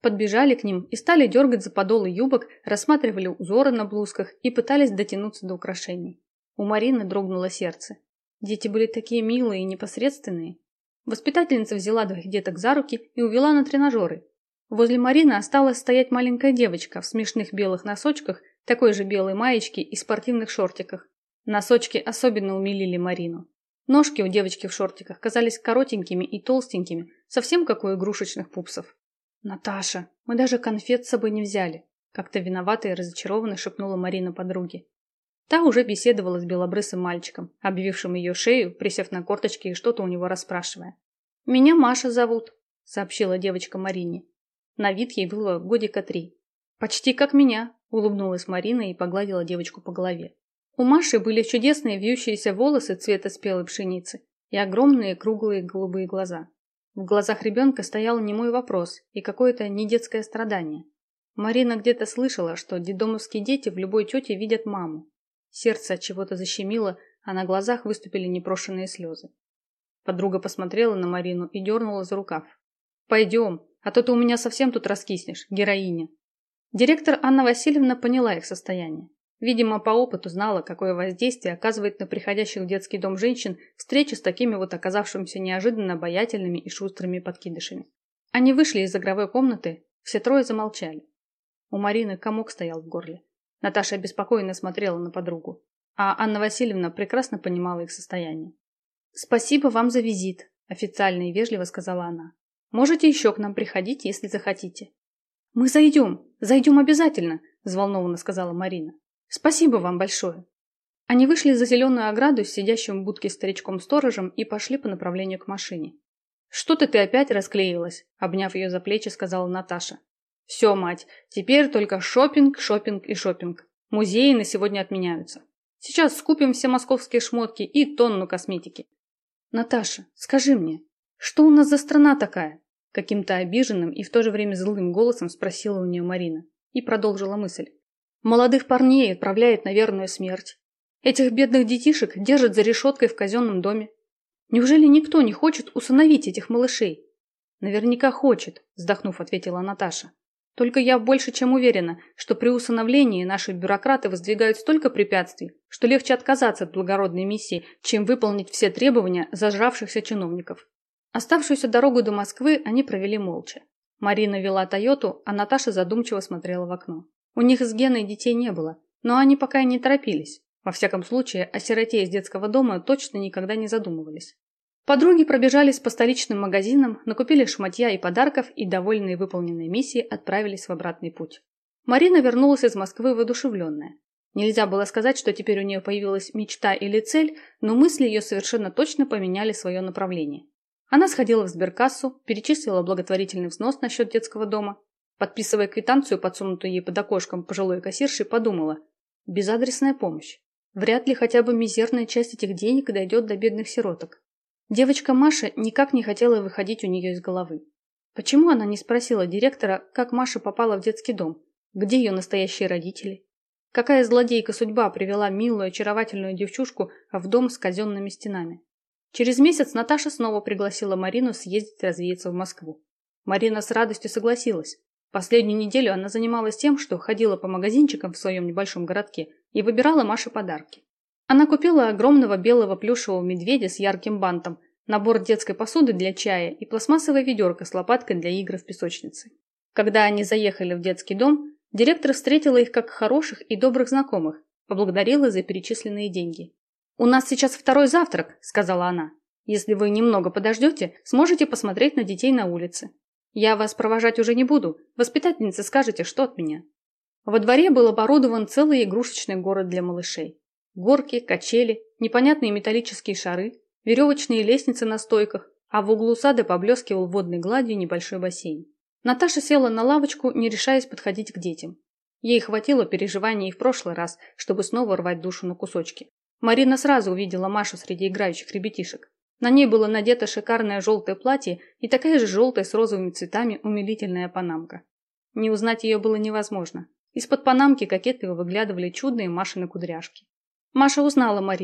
Подбежали к ним и стали дергать за подолы юбок, рассматривали узоры на блузках и пытались дотянуться до украшений. У Марины дрогнуло сердце. Дети были такие милые и непосредственные. Воспитательница взяла двоих деток за руки и увела на тренажеры. Возле Марины осталась стоять маленькая девочка в смешных белых носочках, такой же белой маечке и спортивных шортиках. Носочки особенно умилили Марину. Ножки у девочки в шортиках казались коротенькими и толстенькими, совсем как у игрушечных пупсов. «Наташа, мы даже конфет с собой не взяли», – как-то виновата и разочарованно шепнула Марина подруге. Та уже беседовала с белобрысым мальчиком, обвившим ее шею, присев на корточки и что-то у него расспрашивая. «Меня Маша зовут», – сообщила девочка Марине. На вид ей было годика 3. «Почти как меня», – улыбнулась Марина и погладила девочку по голове. У Маши были чудесные вьющиеся волосы цвета спелой пшеницы и огромные круглые голубые глаза. В глазах ребенка стоял немой вопрос и какое-то недетское страдание. Марина где-то слышала, что детдомовские дети в любой тете видят маму. Сердце от чего-то защемило, а на глазах выступили непрошенные слезы. Подруга посмотрела на Марину и дернула за рукав. «Пойдем, а то ты у меня совсем тут раскиснешь, героиня». Директор Анна Васильевна поняла их состояние. Видимо, по опыту знала, какое воздействие оказывает на приходящих в детский дом женщин встреча с такими вот оказавшимися неожиданно обаятельными и шустрыми подкидышами. Они вышли из игровой комнаты, все трое замолчали. У Марины комок стоял в горле. Наташа обеспокоенно смотрела на подругу, а Анна Васильевна прекрасно понимала их состояние. «Спасибо вам за визит», – официально и вежливо сказала она. «Можете еще к нам приходить, если захотите». «Мы зайдем обязательно», – взволнованно сказала Марина. «Спасибо вам большое». Они вышли за зеленую ограду с сидящим в будке старичком-сторожем и пошли по направлению к машине. «Что-то ты опять расклеилась», – обняв ее за плечи, сказала Наташа. «Все, мать, теперь только шопинг, шопинг и шопинг. Музеи на сегодня отменяются. Сейчас скупим все московские шмотки и тонну косметики». «Наташа, скажи мне, что у нас за страна такая?» Каким-то обиженным и в то же время злым голосом спросила у нее Марина и продолжила мысль. «Молодых парней отправляет на верную смерть. Этих бедных детишек держат за решеткой в казенном доме. Неужели никто не хочет усыновить этих малышей?» «Наверняка хочет», вздохнув, ответила Наташа. «Только я больше чем уверена, что при усыновлении наши бюрократы воздвигают столько препятствий, что легче отказаться от благородной миссии, чем выполнить все требования зажравшихся чиновников». Оставшуюся дорогу до Москвы они провели молча. Марина вела Тойоту, а Наташа задумчиво смотрела в окно. У них с Геной детей не было, но они пока и не торопились. Во всяком случае, о сироте из детского дома точно никогда не задумывались. Подруги пробежались по столичным магазинам, накупили шматья и подарков и, довольные выполненной миссией, отправились в обратный путь. Марина вернулась из Москвы воодушевленная. Нельзя было сказать, что теперь у нее появилась мечта или цель, но мысли ее совершенно точно поменяли свое направление. Она сходила в сберкассу, перечислила благотворительный взнос на счет детского дома. Подписывая квитанцию, подсунутую ей под окошком пожилой кассирши, подумала: безадресная помощь. Вряд ли хотя бы мизерная часть этих денег дойдет до бедных сироток. Девочка Маша никак не хотела выходить у нее из головы. Почему она не спросила директора, как Маша попала в детский дом, где ее настоящие родители? Какая злодейка судьба привела милую, очаровательную девчушку в дом с казенными стенами? Через месяц Наташа снова пригласила Марину съездить развеяться в Москву. Марина с радостью согласилась. Последнюю неделю она занималась тем, что ходила по магазинчикам в своем небольшом городке и выбирала Маше подарки. Она купила огромного белого плюшевого медведя с ярким бантом, набор детской посуды для чая и пластмассовое ведерко с лопаткой для игр в песочнице. Когда они заехали в детский дом, директор встретила их как хороших и добрых знакомых, поблагодарила за перечисленные деньги. «У нас сейчас второй завтрак», – сказала она. «Если вы немного подождете, сможете посмотреть на детей на улице. Я вас провожать уже не буду, воспитательнице скажете, что от меня». Во дворе был оборудован целый игрушечный город для малышей. Горки, качели, непонятные металлические шары, веревочные лестницы на стойках, а в углу сада поблескивал водной гладью небольшой бассейн. Наташа села на лавочку, не решаясь подходить к детям. Ей хватило переживаний и в прошлый раз, чтобы снова рвать душу на кусочки. Марина сразу увидела Машу среди играющих ребятишек. На ней было надето шикарное желтое платье и такая же желтая с розовыми цветами умилительная панамка. Не узнать ее было невозможно. Из-под панамки кокетливо выглядывали чудные Машины кудряшки. Маша узнала Марину.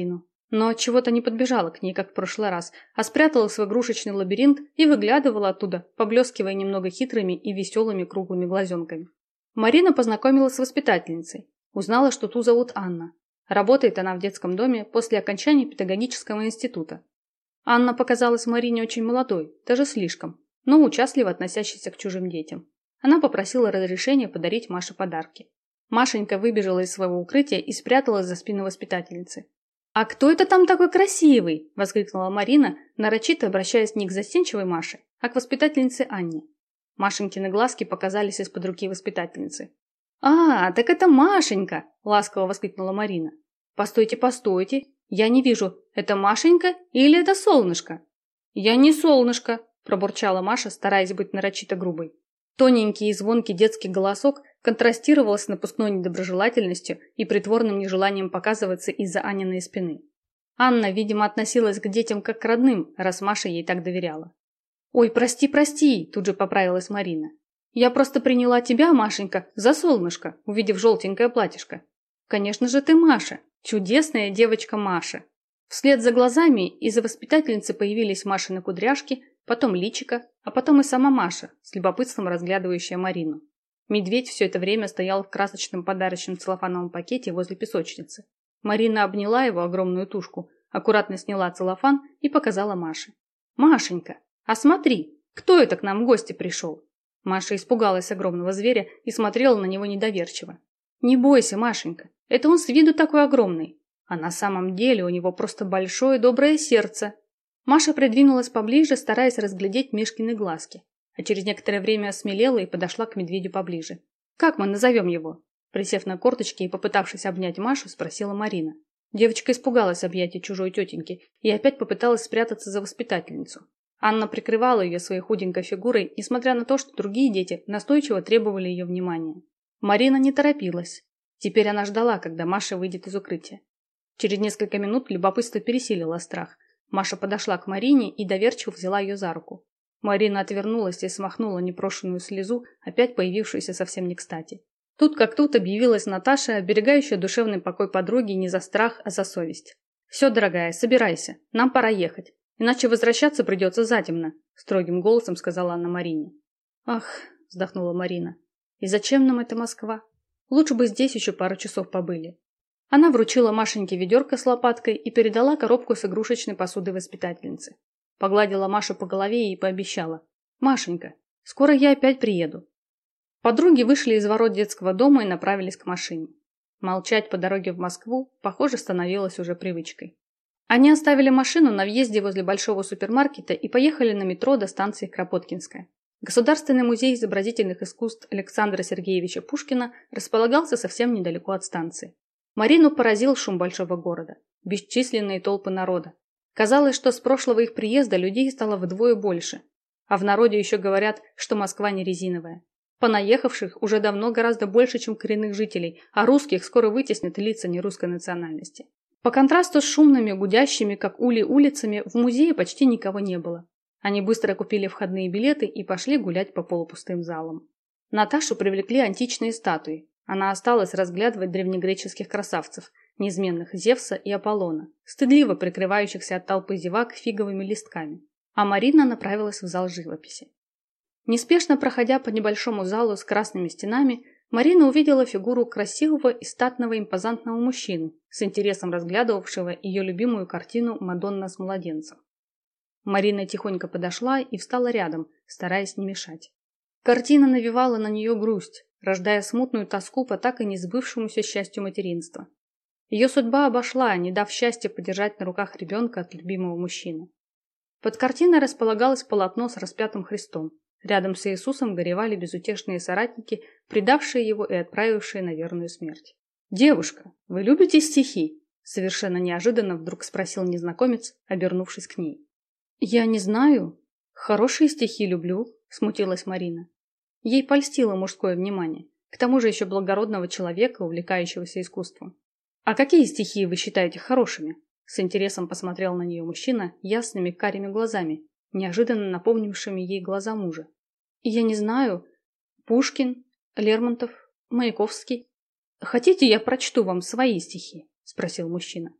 но чего-то не подбежала к ней, как в прошлый раз, а спряталась в игрушечный лабиринт и выглядывала оттуда, поблескивая немного хитрыми и веселыми круглыми глазенками. Марина познакомилась с воспитательницей. Узнала, что ту зовут Анна. Работает она в детском доме после окончания педагогического института. Анна показалась Марине очень молодой, даже слишком, но участливо относящейся к чужим детям. Она попросила разрешения подарить Маше подарки. Машенька выбежала из своего укрытия и спряталась за спину воспитательницы. «А кто это там такой красивый?» – воскликнула Марина, нарочито обращаясь не к застенчивой Маше, а к воспитательнице Анне. Машенькины глазки показались из-под руки воспитательницы. «А, так это Машенька!» – ласково воскликнула Марина. «Постойте, постойте, я не вижу, это Машенька или это солнышко?» «Я не солнышко!» – пробурчала Маша, стараясь быть нарочито грубой. Тоненький и звонкий детский голосок контрастировал с напускной недоброжелательностью и притворным нежеланием показываться из-за Аниной спины. Анна, видимо, относилась к детям как к родным, раз Маша ей так доверяла. «Ой, прости, прости!» – тут же поправилась Марина. «Я просто приняла тебя, Машенька, за солнышко, увидев желтенькое платьишко. Конечно же ты Маша, чудесная девочка Маша». Вслед за глазами из-за воспитательницы появились Машины кудряшки, потом личико, а потом и сама Маша, с любопытством разглядывающая Марину. Медведь все это время стоял в красочном подарочном целлофановом пакете возле песочницы. Марина обняла его огромную тушку, аккуратно сняла целлофан и показала Маше. «Машенька, а смотри, кто это к нам в гости пришел?» Маша испугалась огромного зверя и смотрела на него недоверчиво. «Не бойся, Машенька, это он с виду такой огромный, а на самом деле у него просто большое доброе сердце». Маша придвинулась поближе, стараясь разглядеть Мишкины глазки, а через некоторое время осмелела и подошла к медведю поближе. «Как мы назовем его?» Присев на корточки и попытавшись обнять Машу, спросила Марина. Девочка испугалась объятий чужой тетеньки и опять попыталась спрятаться за воспитательницу. Анна прикрывала ее своей худенькой фигурой, несмотря на то, что другие дети настойчиво требовали ее внимания. Марина не торопилась. Теперь она ждала, когда Маша выйдет из укрытия. Через несколько минут любопытство пересилило страх. Маша подошла к Марине и доверчиво взяла ее за руку. Марина отвернулась и смахнула непрошенную слезу, опять появившуюся совсем не кстати. Тут как тут объявилась Наташа, оберегающая душевный покой подруги не за страх, а за совесть. «Все, дорогая, собирайся, нам пора ехать, иначе возвращаться придется затемно», строгим голосом сказала она Марине. «Ах», вздохнула Марина, «и зачем нам эта Москва? Лучше бы здесь еще пару часов побыли». Она вручила Машеньке ведерко с лопаткой и передала коробку с игрушечной посудой воспитательнице. Погладила Машу по голове и пообещала. «Машенька, скоро я опять приеду». Подруги вышли из ворот детского дома и направились к машине. Молчать по дороге в Москву, похоже, становилось уже привычкой. Они оставили машину на въезде возле большого супермаркета и поехали на метро до станции Кропоткинская. Государственный музей изобразительных искусств Александра Сергеевича Пушкина располагался совсем недалеко от станции. Марину поразил шум большого города, бесчисленные толпы народа. Казалось, что с прошлого их приезда людей стало вдвое больше. А в народе еще говорят, что Москва не резиновая. Понаехавших уже давно гораздо больше, чем коренных жителей, а русских скоро вытеснят лица нерусской национальности. По контрасту с шумными, гудящими, как ули, улицами, в музее почти никого не было. Они быстро купили входные билеты и пошли гулять по полупустым залам. Наташу привлекли античные статуи. Она осталась разглядывать древнегреческих красавцев, неизменных Зевса и Аполлона, стыдливо прикрывающихся от толпы зевак фиговыми листками. А Марина направилась в зал живописи. Неспешно проходя по небольшому залу с красными стенами, Марина увидела фигуру красивого и статного импозантного мужчины, с интересом разглядывавшего ее любимую картину «Мадонна с младенцем». Марина тихонько подошла и встала рядом, стараясь не мешать. Картина навевала на нее грусть, рождая смутную тоску по так и не сбывшемуся счастью материнства. Ее судьба обошла, не дав счастья подержать на руках ребенка от любимого мужчины. Под картиной располагалось полотно с распятым Христом. Рядом с Иисусом горевали безутешные соратники, предавшие его и отправившие на верную смерть. «Девушка, вы любите стихи?» – совершенно неожиданно вдруг спросил незнакомец, обернувшись к ней. «Я не знаю. Хорошие стихи люблю», – смутилась Марина. Ей польстило мужское внимание, к тому же еще благородного человека, увлекающегося искусством. «А какие стихи вы считаете хорошими?» С интересом посмотрел на нее мужчина ясными карими глазами, неожиданно напомнившими ей глаза мужа. «Я не знаю. Пушкин, Лермонтов, Маяковский. Хотите, я прочту вам свои стихи?» – спросил мужчина.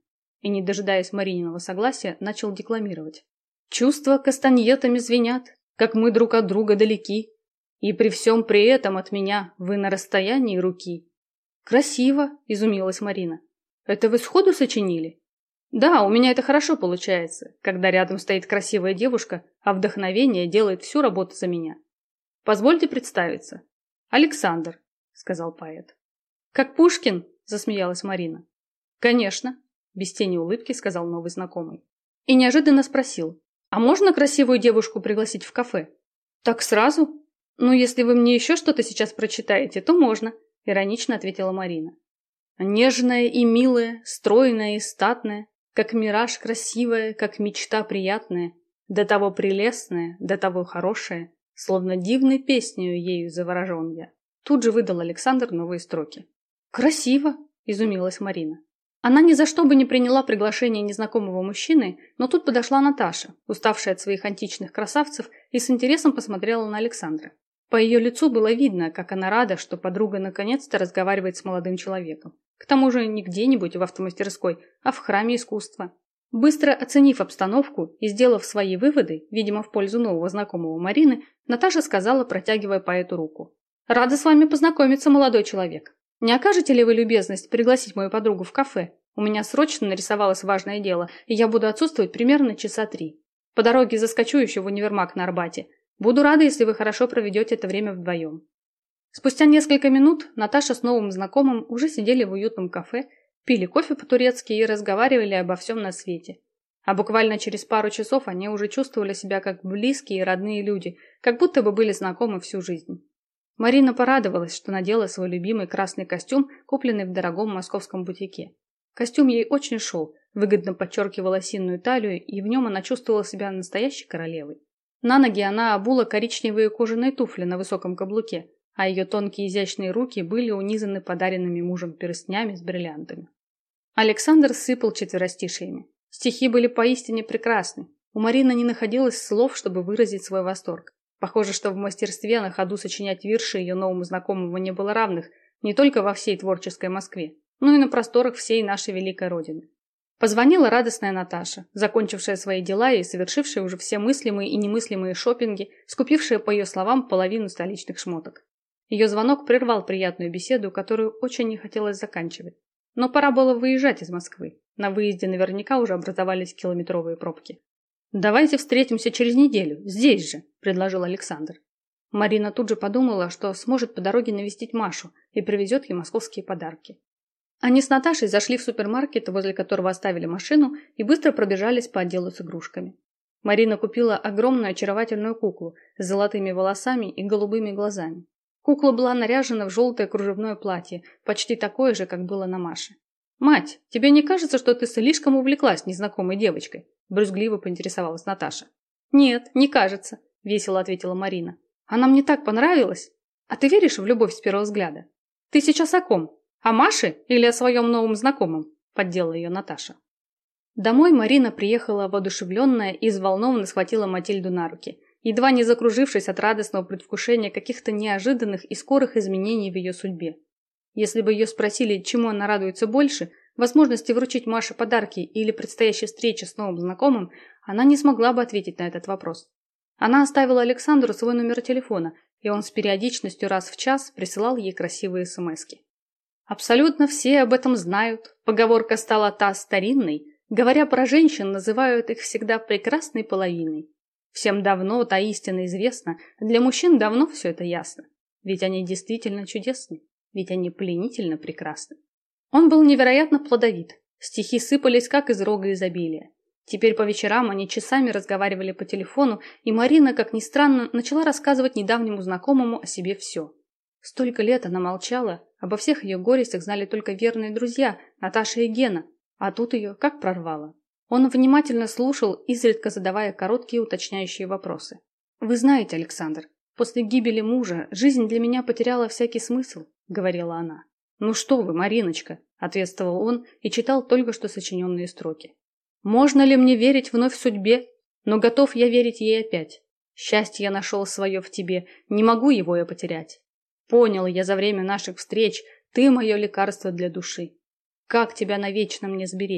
и, не дожидаясь Марининого согласия, начал декламировать. «Чувства кастаньетами звенят, как мы друг от друга далеки, и при всем при этом от меня вы на расстоянии руки». «Красиво!» – изумилась Марина. «Это вы сходу сочинили?» «Да, у меня это хорошо получается, когда рядом стоит красивая девушка, а вдохновение делает всю работу за меня. Позвольте представиться. Александр», – сказал поэт. «Как Пушкин?» – засмеялась Марина. «Конечно», – без тени улыбки сказал новый знакомый. И неожиданно спросил: «А можно красивую девушку пригласить в кафе?» «Так сразу? Ну, если вы мне еще что-то сейчас прочитаете, то можно», – иронично ответила Марина. «Нежная и милая, стройная и статная, как мираж красивая, как мечта приятная, до того прелестная, до того хорошая, словно дивной песнею ею заворожен я». Тут же выдал Александр новые строки. «Красиво!» – изумилась Марина. Она ни за что бы не приняла приглашение незнакомого мужчины, но тут подошла Наташа, уставшая от своих античных красавцев, и с интересом посмотрела на Александра. По ее лицу было видно, как она рада, что подруга наконец-то разговаривает с молодым человеком. К тому же не где-нибудь в автомастерской, а в храме искусства. Быстро оценив обстановку и сделав свои выводы, видимо, в пользу нового знакомого Марины, Наташа сказала, протягивая поэту руку: «Рада с вами познакомиться, молодой человек. Не окажете ли вы любезность пригласить мою подругу в кафе? У меня срочно нарисовалось важное дело, и я буду отсутствовать примерно часа 3. По дороге заскочу еще в универмаг на Арбате. Буду рада, если вы хорошо проведете это время вдвоем». Спустя несколько минут Наташа с новым знакомым уже сидели в уютном кафе, пили кофе по-турецки и разговаривали обо всем на свете. А буквально через пару часов они уже чувствовали себя как близкие и родные люди, как будто бы были знакомы всю жизнь. Марина порадовалась, что надела свой любимый красный костюм, купленный в дорогом московском бутике. Костюм ей очень шел, выгодно подчеркивал осиную талию, и в нем она чувствовала себя настоящей королевой. На ноги она обула коричневые кожаные туфли на высоком каблуке, а ее тонкие изящные руки были унизаны подаренными мужем перстнями с бриллиантами. Александр сыпал четверостишиями. Стихи были поистине прекрасны. У Марины не находилось слов, чтобы выразить свой восторг. Похоже, что в мастерстве на ходу сочинять вирши ее новому знакомому не было равных не только во всей творческой Москве, но и на просторах всей нашей великой Родины. Позвонила радостная Наташа, закончившая свои дела и совершившая уже все мыслимые и немыслимые шопинги, скупившая, по ее словам, половину столичных шмоток. Ее звонок прервал приятную беседу, которую очень не хотелось заканчивать. Но пора было выезжать из Москвы. На выезде наверняка уже образовались километровые пробки. «Давайте встретимся через неделю, здесь же», – предложил Александр. Марина тут же подумала, что сможет по дороге навестить Машу и привезет ей московские подарки. Они с Наташей зашли в супермаркет, возле которого оставили машину, и быстро пробежались по отделу с игрушками. Марина купила огромную очаровательную куклу с золотыми волосами и голубыми глазами. Кукла была наряжена в желтое кружевное платье, почти такое же, как было на Маше. «Мать, тебе не кажется, что ты слишком увлеклась незнакомой девочкой?» – брюзгливо поинтересовалась Наташа. «Нет, не кажется», – весело ответила Марина. «Она мне так понравилась. А ты веришь в любовь с первого взгляда? Ты сейчас о ком? О Маше или о своем новом знакомом?» – поддела ее Наташа. Домой Марина приехала воодушевленная и взволнованно схватила Матильду на руки, едва не закружившись от радостного предвкушения каких-то неожиданных и скорых изменений в ее судьбе. Если бы ее спросили, чему она радуется больше, возможности вручить Маше подарки или предстоящей встрече с новым знакомым, она не смогла бы ответить на этот вопрос. Она оставила Александру свой номер телефона, и он с периодичностью раз в час присылал ей красивые смски. Абсолютно все об этом знают. Поговорка стала та старинной. Говоря про женщин, называют их всегда прекрасной половиной. Всем давно та истина известна, для мужчин давно все это ясно. Ведь они действительно чудесны. Ведь они пленительно прекрасны. Он был невероятно плодовит. Стихи сыпались, как из рога изобилия. Теперь по вечерам они часами разговаривали по телефону, и Марина, как ни странно, начала рассказывать недавнему знакомому о себе все. Столько лет она молчала, обо всех ее горестях знали только верные друзья, Наташа и Гена, а тут ее как прорвало. Он внимательно слушал, изредка задавая короткие уточняющие вопросы. «Вы знаете, Александр, после гибели мужа жизнь для меня потеряла всякий смысл», — говорила она. «Ну что вы, Мариночка», — ответствовал он и читал только что сочиненные строки. «Можно ли мне верить вновь судьбе? Но готов я верить ей опять. Счастье я нашел свое в тебе, не могу его я потерять. Понял я за время наших встреч, ты мое лекарство для души. Как тебя навечно мне сберечь?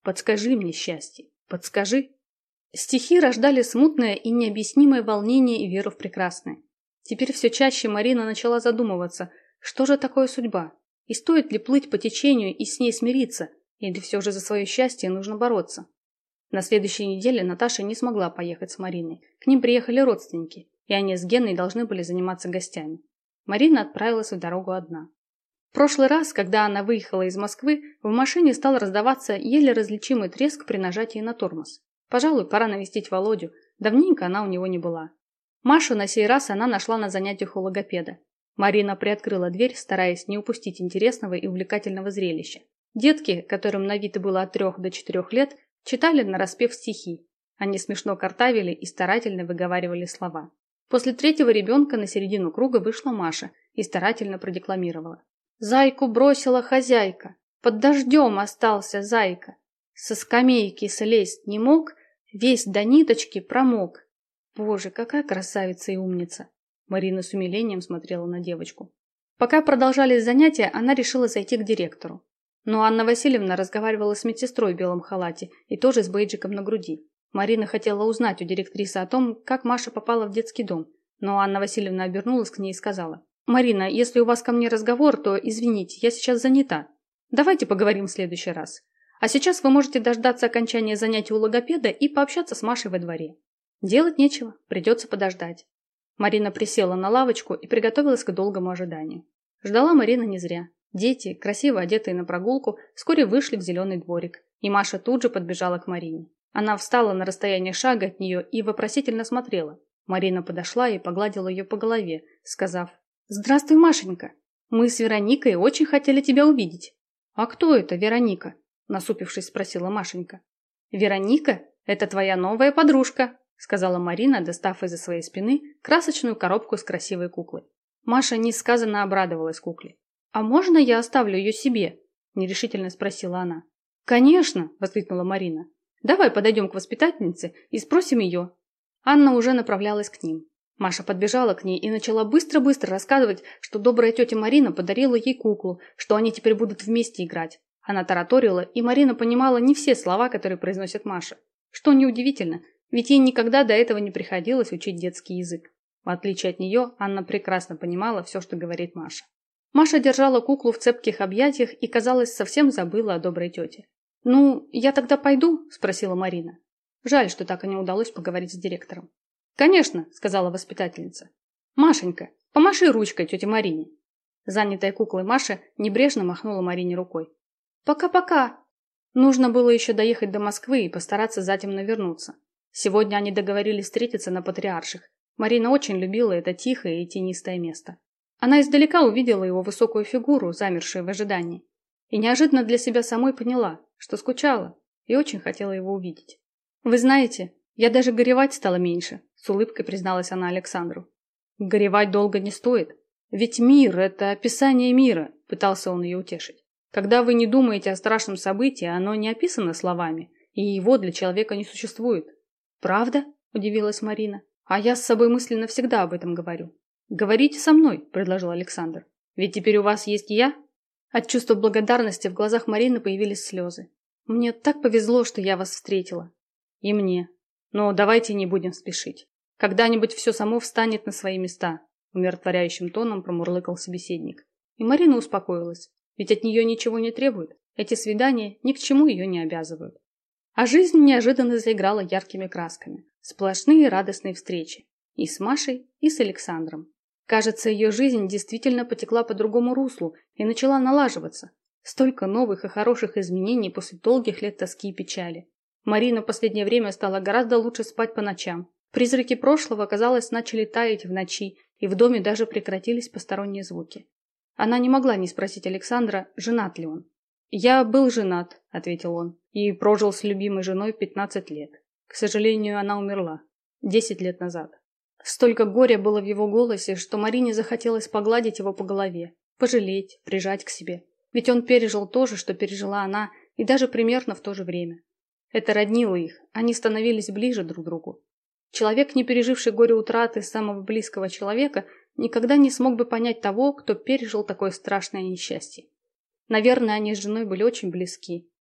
Подскажи мне счастье, подскажи. Стихи рождали смутное и необъяснимое волнение и веру в прекрасное. Теперь все чаще Марина начала задумываться, что же такое судьба, и стоит ли плыть по течению и с ней смириться, или все же за свое счастье нужно бороться. На следующей неделе Наташа не смогла поехать с Мариной. К ним приехали родственники, и они с Геной должны были заниматься гостями. Марина отправилась в дорогу одна. В прошлый раз, когда она выехала из Москвы, в машине стал раздаваться еле различимый треск при нажатии на тормоз. Пожалуй, пора навестить Володю. Давненько она у него не была. Машу на сей раз она нашла на занятиях у логопеда. Марина приоткрыла дверь, стараясь не упустить интересного и увлекательного зрелища. Детки, которым на вид было от 3 до 4 лет, читали нараспев стихи. Они смешно картавили и старательно выговаривали слова. После третьего ребенка на середину круга вышла Маша и старательно продекламировала. «Зайку бросила хозяйка, под дождем остался зайка. Со скамейки слезть не мог, весь до ниточки промок. Боже, какая красавица и умница!» Марина с умилением смотрела на девочку. Пока продолжались занятия, она решила зайти к директору. Но Анна Васильевна разговаривала с медсестрой в белом халате и тоже с бейджиком на груди. Марина хотела узнать у директрисы о том, как Маша попала в детский дом, но Анна Васильевна обернулась к ней и сказала: «Марина, если у вас ко мне разговор, то извините, я сейчас занята. Давайте поговорим в следующий раз. А сейчас вы можете дождаться окончания занятий у логопеда и пообщаться с Машей во дворе. Делать нечего, придется подождать». Марина присела на лавочку и приготовилась к долгому ожиданию. Ждала Марина не зря. Дети, красиво одетые на прогулку, вскоре вышли в зеленый дворик, и Маша тут же подбежала к Марине. Она встала на расстояние шага от нее и вопросительно смотрела. Марина подошла и погладила ее по голове, сказав: «Здравствуй, Машенька! Мы с Вероникой очень хотели тебя увидеть». «А кто это, Вероника?» – насупившись, спросила Машенька. «Вероника – это твоя новая подружка», – сказала Марина, достав из-за своей спины красочную коробку с красивой куклой. Маша несказанно обрадовалась кукле. «А можно я оставлю ее себе?» – нерешительно спросила она. «Конечно!» – воскликнула Марина. «Давай подойдем к воспитательнице и спросим ее». Анна уже направлялась к ним. Маша подбежала к ней и начала быстро-быстро рассказывать, что добрая тетя Марина подарила ей куклу, что они теперь будут вместе играть. Она тараторила, и Марина понимала не все слова, которые произносит Маша. Что неудивительно, ведь ей никогда до этого не приходилось учить детский язык. В отличие от нее, Анна прекрасно понимала все, что говорит Маша. Маша держала куклу в цепких объятиях и, казалось, совсем забыла о доброй тете. «Ну, я тогда пойду?» – спросила Марина. Жаль, что так и не удалось поговорить с директором. «Конечно», – сказала воспитательница. «Машенька, помаши ручкой тете Марине». Занятая куклой Маша небрежно махнула Марине рукой. «Пока-пока». Нужно было еще доехать до Москвы и постараться затемно вернуться. Сегодня они договорились встретиться на Патриарших. Марина очень любила это тихое и тенистое место. Она издалека увидела его высокую фигуру, замершую в ожидании. И неожиданно для себя самой поняла, что скучала и очень хотела его увидеть. «Вы знаете, я даже горевать стала меньше», – с улыбкой призналась она Александру. «Горевать долго не стоит. Ведь мир – это описание мира», – пытался он ее утешить. «Когда вы не думаете о страшном событии, оно не описано словами, и его для человека не существует». «Правда?» – удивилась Марина. «А я с собой мысленно всегда об этом говорю». «Говорите со мной», – предложил Александр. «Ведь теперь у вас есть я». От чувства благодарности в глазах Марины появились слезы. «Мне так повезло, что я вас встретила». «И мне. Но давайте не будем спешить. Когда-нибудь все само встанет на свои места», – умиротворяющим тоном промурлыкал собеседник. И Марина успокоилась, ведь от нее ничего не требуют. Эти свидания ни к чему ее не обязывают. А жизнь неожиданно заиграла яркими красками. Сплошные радостные встречи. И с Машей, и с Александром. Кажется, ее жизнь действительно потекла по другому руслу и начала налаживаться. Столько новых и хороших изменений после долгих лет тоски и печали. Марина в последнее время стала гораздо лучше спать по ночам. Призраки прошлого, казалось, начали таять в ночи, и в доме даже прекратились посторонние звуки. Она не могла не спросить Александра, женат ли он. «Я был женат», – ответил он, – «и прожил с любимой женой 15 лет. К сожалению, она умерла 10 лет назад». Столько горя было в его голосе, что Марине захотелось погладить его по голове, пожалеть, прижать к себе. Ведь он пережил то же, что пережила она, и даже примерно в то же время. Это роднило их, они становились ближе друг к другу. Человек, не переживший горе утраты самого близкого человека, никогда не смог бы понять того, кто пережил такое страшное несчастье. Наверное, они с женой были очень близки,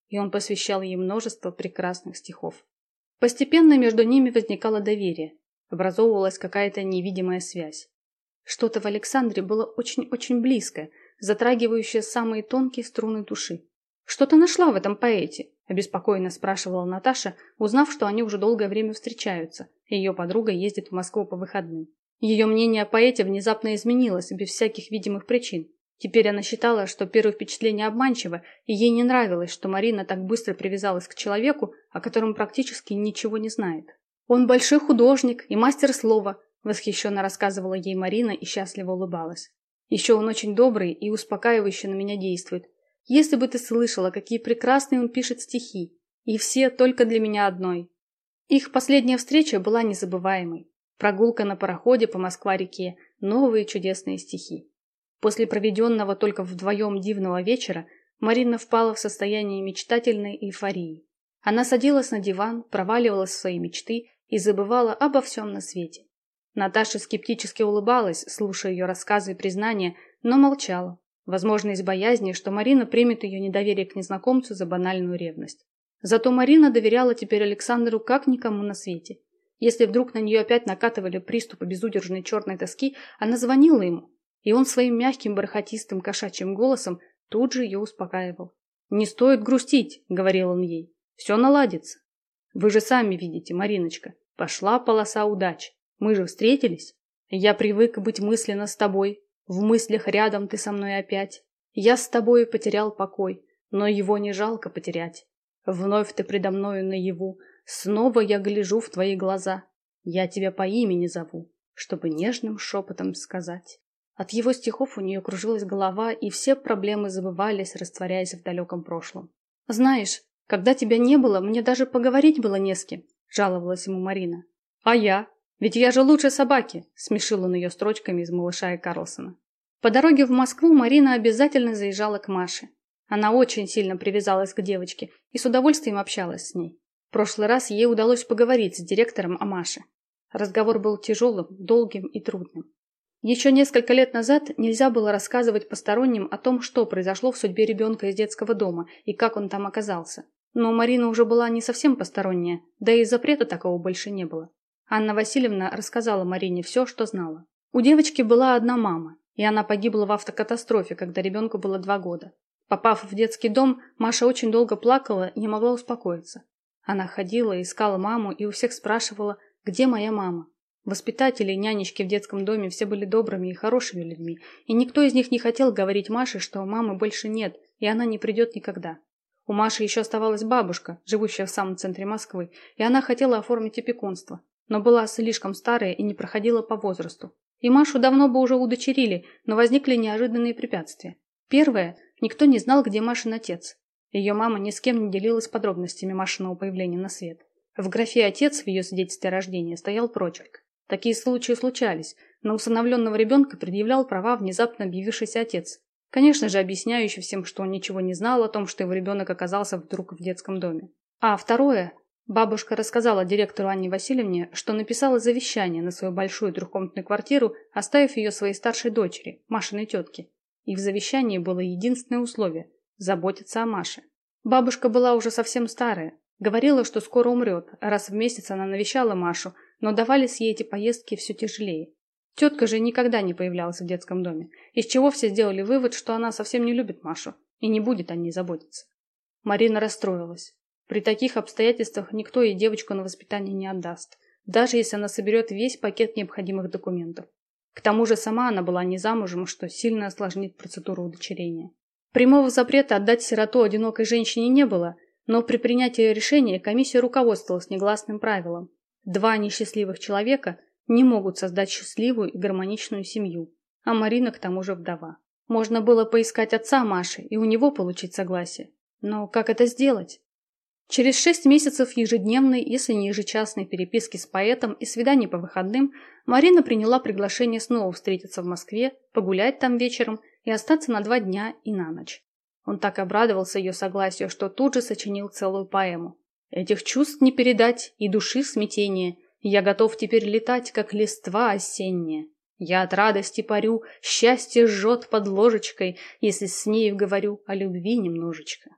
и он посвящал ей множество прекрасных стихов. Постепенно между ними возникало доверие, образовывалась какая-то невидимая связь. Что-то в Александре было очень-очень близкое, затрагивающее самые тонкие струны души. «Что ты нашла в этом поэте?» – обеспокоенно спрашивала Наташа, узнав, что они уже долгое время встречаются, и ее подруга ездит в Москву по выходным. Ее мнение о поэте внезапно изменилось без всяких видимых причин. Теперь она считала, что первое впечатление обманчиво, и ей не нравилось, что Марина так быстро привязалась к человеку, о котором практически ничего не знает. «Он большой художник и мастер слова», – восхищенно рассказывала ей Марина и счастливо улыбалась. «Еще он очень добрый и успокаивающе на меня действует. Если бы ты слышала, какие прекрасные он пишет стихи, и все только для меня одной». Их последняя встреча была незабываемой. Прогулка на пароходе по Москва-реке, новые чудесные стихи. После проведенного только вдвоем дивного вечера Марина впала в состояние мечтательной эйфории. Она садилась на диван, проваливалась в свои мечты и забывала обо всем на свете. Наташа скептически улыбалась, слушая ее рассказы и признания, но молчала. Возможно, из боязни, что Марина примет ее недоверие к незнакомцу за банальную ревность. Зато Марина доверяла теперь Александру как никому на свете. Если вдруг на нее опять накатывали приступы безудержной черной тоски, она звонила ему, и он своим мягким, бархатистым, кошачьим голосом тут же ее успокаивал. «Не стоит грустить», — говорил он ей, — «все наладится. Вы же сами видите, Мариночка, пошла полоса удач. Мы же встретились. Я привык быть мысленно с тобой. В мыслях рядом ты со мной опять. Я с тобой потерял покой, но его не жалко потерять. Вновь ты предо мною наяву, снова я гляжу в твои глаза. Я тебя по имени зову, чтобы нежным шепотом сказать». От его стихов у нее кружилась голова, и все проблемы забывались, растворяясь в далеком прошлом. «Знаешь, когда тебя не было, мне даже поговорить было не с кем», – жаловалась ему Марина. «А я? Ведь я же лучше собаки», – смешил он ее строчками из «Малыша и Карлсона». По дороге в Москву Марина обязательно заезжала к Маше. Она очень сильно привязалась к девочке и с удовольствием общалась с ней. В прошлый раз ей удалось поговорить с директором о Маше. Разговор был тяжелым, долгим и трудным. Еще несколько лет назад нельзя было рассказывать посторонним о том, что произошло в судьбе ребенка из детского дома и как он там оказался. Но Марина уже была не совсем посторонняя, да и запрета такого больше не было. Анна Васильевна рассказала Марине все, что знала. У девочки была одна мама, и она погибла в автокатастрофе, когда ребенку было 2 года. Попав в детский дом, Маша очень долго плакала и не могла успокоиться. Она ходила, искала маму и у всех спрашивала, где моя мама. Воспитатели и нянечки в детском доме все были добрыми и хорошими людьми, и никто из них не хотел говорить Маше, что мамы больше нет, и она не придет никогда. У Маши еще оставалась бабушка, живущая в самом центре Москвы, и она хотела оформить опекунство, но была слишком старая и не проходила по возрасту. И Машу давно бы уже удочерили, но возникли неожиданные препятствия. Первое – никто не знал, где Машин отец. Ее мама ни с кем не делилась подробностями Машиного появления на свет. В графе «отец» в ее свидетельстве о рождении стоял прочерк. Такие случаи случались. На усыновленного ребенка предъявлял права внезапно объявившийся отец. Конечно же, объясняющий всем, что он ничего не знал о том, что его ребенок оказался вдруг в детском доме. А второе. Бабушка рассказала директору Анне Васильевне, что написала завещание на свою большую трехкомнатную квартиру, оставив ее своей старшей дочери, Машиной тетке. И в завещании было единственное условие – заботиться о Маше. Бабушка была уже совсем старая. Говорила, что скоро умрет, раз в месяц она навещала Машу, но давались ей эти поездки все тяжелее. Тетка же никогда не появлялась в детском доме, из чего все сделали вывод, что она совсем не любит Машу и не будет о ней заботиться. Марина расстроилась. При таких обстоятельствах никто ей девочку на воспитание не отдаст, даже если она соберет весь пакет необходимых документов. К тому же сама она была не замужем, что сильно осложнит процедуру удочерения. Прямого запрета отдать сироту одинокой женщине не было, но при принятии решения комиссия руководствовалась негласным правилом. 2 несчастливых человека не могут создать счастливую и гармоничную семью, а Марина к тому же вдова. Можно было поискать отца Маши и у него получить согласие. Но как это сделать? Через 6 месяцев ежедневной, если не ежечасной переписки с поэтом и свиданий по выходным, Марина приняла приглашение снова встретиться в Москве, погулять там вечером и остаться на 2 дня и на ночь. Он так обрадовался ее согласию, что тут же сочинил целую поэму. «Этих чувств не передать и души смятение. Я готов теперь летать, как листва осенняя. Я от радости парю, счастье жжет под ложечкой, если с нею говорю о любви немножечко».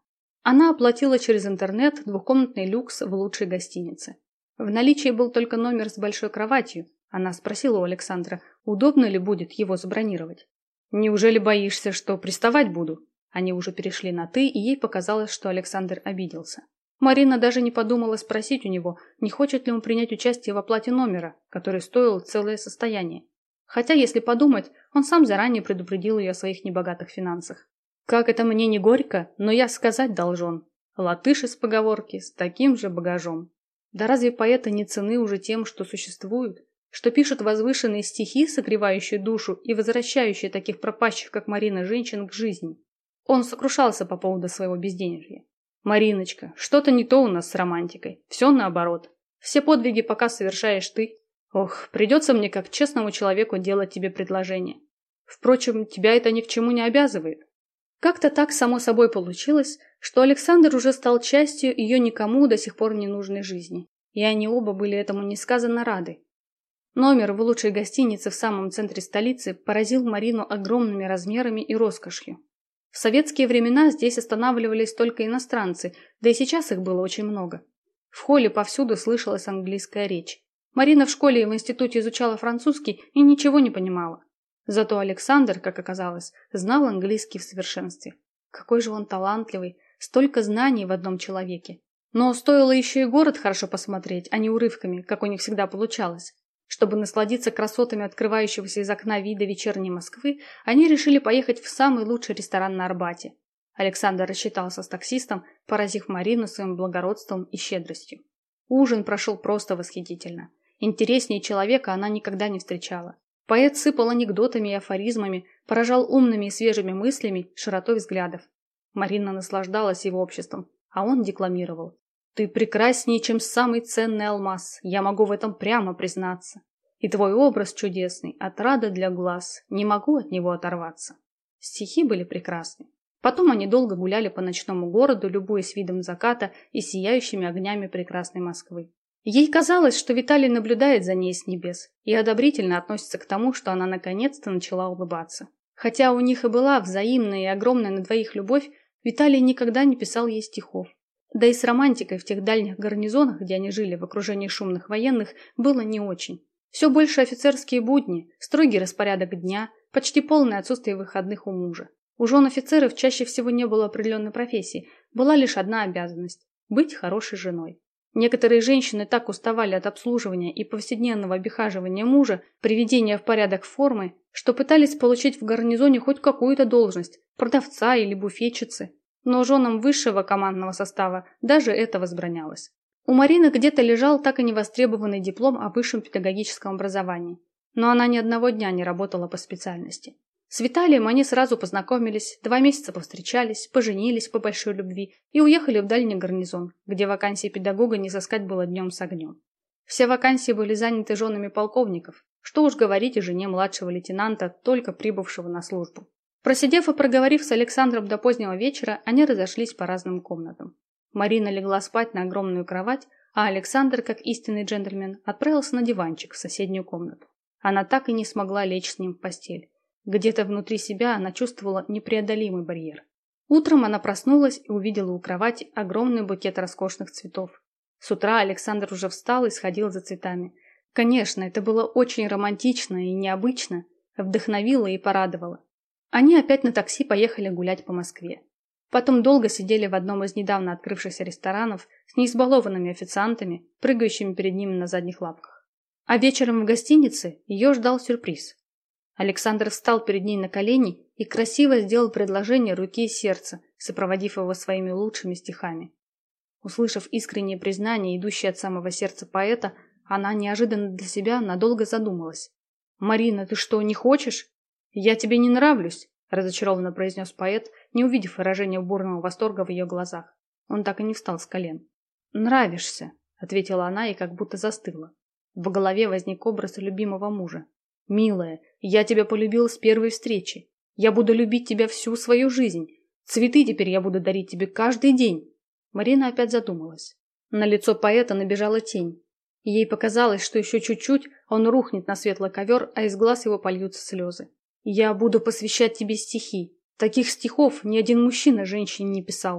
Она оплатила через интернет двухкомнатный люкс в лучшей гостинице. В наличии был только номер с большой кроватью. Она спросила у Александра, удобно ли будет его забронировать. «Неужели боишься, что приставать буду?» Они уже перешли на «ты», и ей показалось, что Александр обиделся. Марина даже не подумала спросить у него, не хочет ли он принять участие в оплате номера, который стоил целое состояние. Хотя, если подумать, он сам заранее предупредил ее о своих небогатых финансах. «Как это мне не горько, но я сказать должен. Латыш из поговорки с таким же багажом». Да разве поэты не ценны уже тем, что существуют? Что пишут возвышенные стихи, согревающие душу и возвращающие таких пропащих, как Марина, женщин к жизни? Он сокрушался по поводу своего безденежья. «Мариночка, что-то не то у нас с романтикой. Все наоборот. Все подвиги пока совершаешь ты. Ох, придется мне как честному человеку делать тебе предложение. Впрочем, тебя это ни к чему не обязывает». Как-то так само собой получилось, что Александр уже стал частью ее никому до сих пор не нужной жизни, и они оба были этому несказанно рады. Номер в лучшей гостинице в самом центре столицы поразил Марину огромными размерами и роскошью. В советские времена здесь останавливались только иностранцы, да и сейчас их было очень много. В холле повсюду слышалась английская речь. Марина в школе и в институте изучала французский и ничего не понимала. Зато Александр, как оказалось, знал английский в совершенстве. Какой же он талантливый, столько знаний в одном человеке. Но стоило еще и город хорошо посмотреть, а не урывками, как у них всегда получалось. Чтобы насладиться красотами открывающегося из окна вида вечерней Москвы, они решили поехать в самый лучший ресторан на Арбате. Александр рассчитался с таксистом, поразив Марину своим благородством и щедростью. Ужин прошел просто восхитительно. Интереснее человека она никогда не встречала. Поэт сыпал анекдотами и афоризмами, поражал умными и свежими мыслями, широтой взглядов. Марина наслаждалась его обществом, а он декламировал. «Ты прекраснее, чем самый ценный алмаз, я могу в этом прямо признаться. И твой образ чудесный, отрада для глаз, не могу от него оторваться». Стихи были прекрасны. Потом они долго гуляли по ночному городу, любуясь видом заката и сияющими огнями прекрасной Москвы. Ей казалось, что Виталий наблюдает за ней с небес и одобрительно относится к тому, что она наконец-то начала улыбаться. Хотя у них и была взаимная и огромная на двоих любовь, Виталий никогда не писал ей стихов. Да и с романтикой в тех дальних гарнизонах, где они жили в окружении шумных военных, было не очень. Все больше офицерские будни, строгий распорядок дня, почти полное отсутствие выходных у мужа. У жен офицеров чаще всего не было определенной профессии, была лишь одна обязанность – быть хорошей женой. Некоторые женщины так уставали от обслуживания и повседневного обихаживания мужа, приведения в порядок формы, что пытались получить в гарнизоне хоть какую-то должность – продавца или буфетчицы. Но женам высшего командного состава даже это возбранялось. У Марины где-то лежал так и невостребованный диплом о высшем педагогическом образовании, но она ни одного дня не работала по специальности. С Виталием они сразу познакомились, 2 месяца повстречались, поженились по большой любви и уехали в дальний гарнизон, где вакансии педагога не сыскать было днем с огнем. Все вакансии были заняты женами полковников, что уж говорить о жене младшего лейтенанта, только прибывшего на службу. Просидев и проговорив с Александром до позднего вечера, они разошлись по разным комнатам. Марина легла спать на огромную кровать, а Александр, как истинный джентльмен, отправился на диванчик в соседнюю комнату. Она так и не смогла лечь с ним в постель. Где-то внутри себя она чувствовала непреодолимый барьер. Утром она проснулась и увидела у кровати огромный букет роскошных цветов. С утра Александр уже встал и сходил за цветами. Конечно, это было очень романтично и необычно, вдохновило и порадовало. Они опять на такси поехали гулять по Москве. Потом долго сидели в одном из недавно открывшихся ресторанов с неизбалованными официантами, прыгающими перед ними на задних лапках. А вечером в гостинице ее ждал сюрприз. Александр встал перед ней на колени и красиво сделал предложение руки и сердца, сопроводив его своими лучшими стихами. Услышав искреннее признание, идущее от самого сердца поэта, она неожиданно для себя надолго задумалась. «Марина, ты что, не хочешь? Я тебе не нравлюсь?» – разочарованно произнес поэт, не увидев выражения бурного восторга в ее глазах. Он так и не встал с колен. «Нравишься», – ответила она и как будто застыла. В голове возник образ любимого мужа. «Милая, я тебя полюбил с первой встречи. Я буду любить тебя всю свою жизнь. Цветы теперь я буду дарить тебе каждый день». Марина опять задумалась. На лицо поэта набежала тень. Ей показалось, что еще чуть-чуть он рухнет на светлый ковер, а из глаз его польются слезы. «Я буду посвящать тебе стихи. Таких стихов ни один мужчина женщине не писал.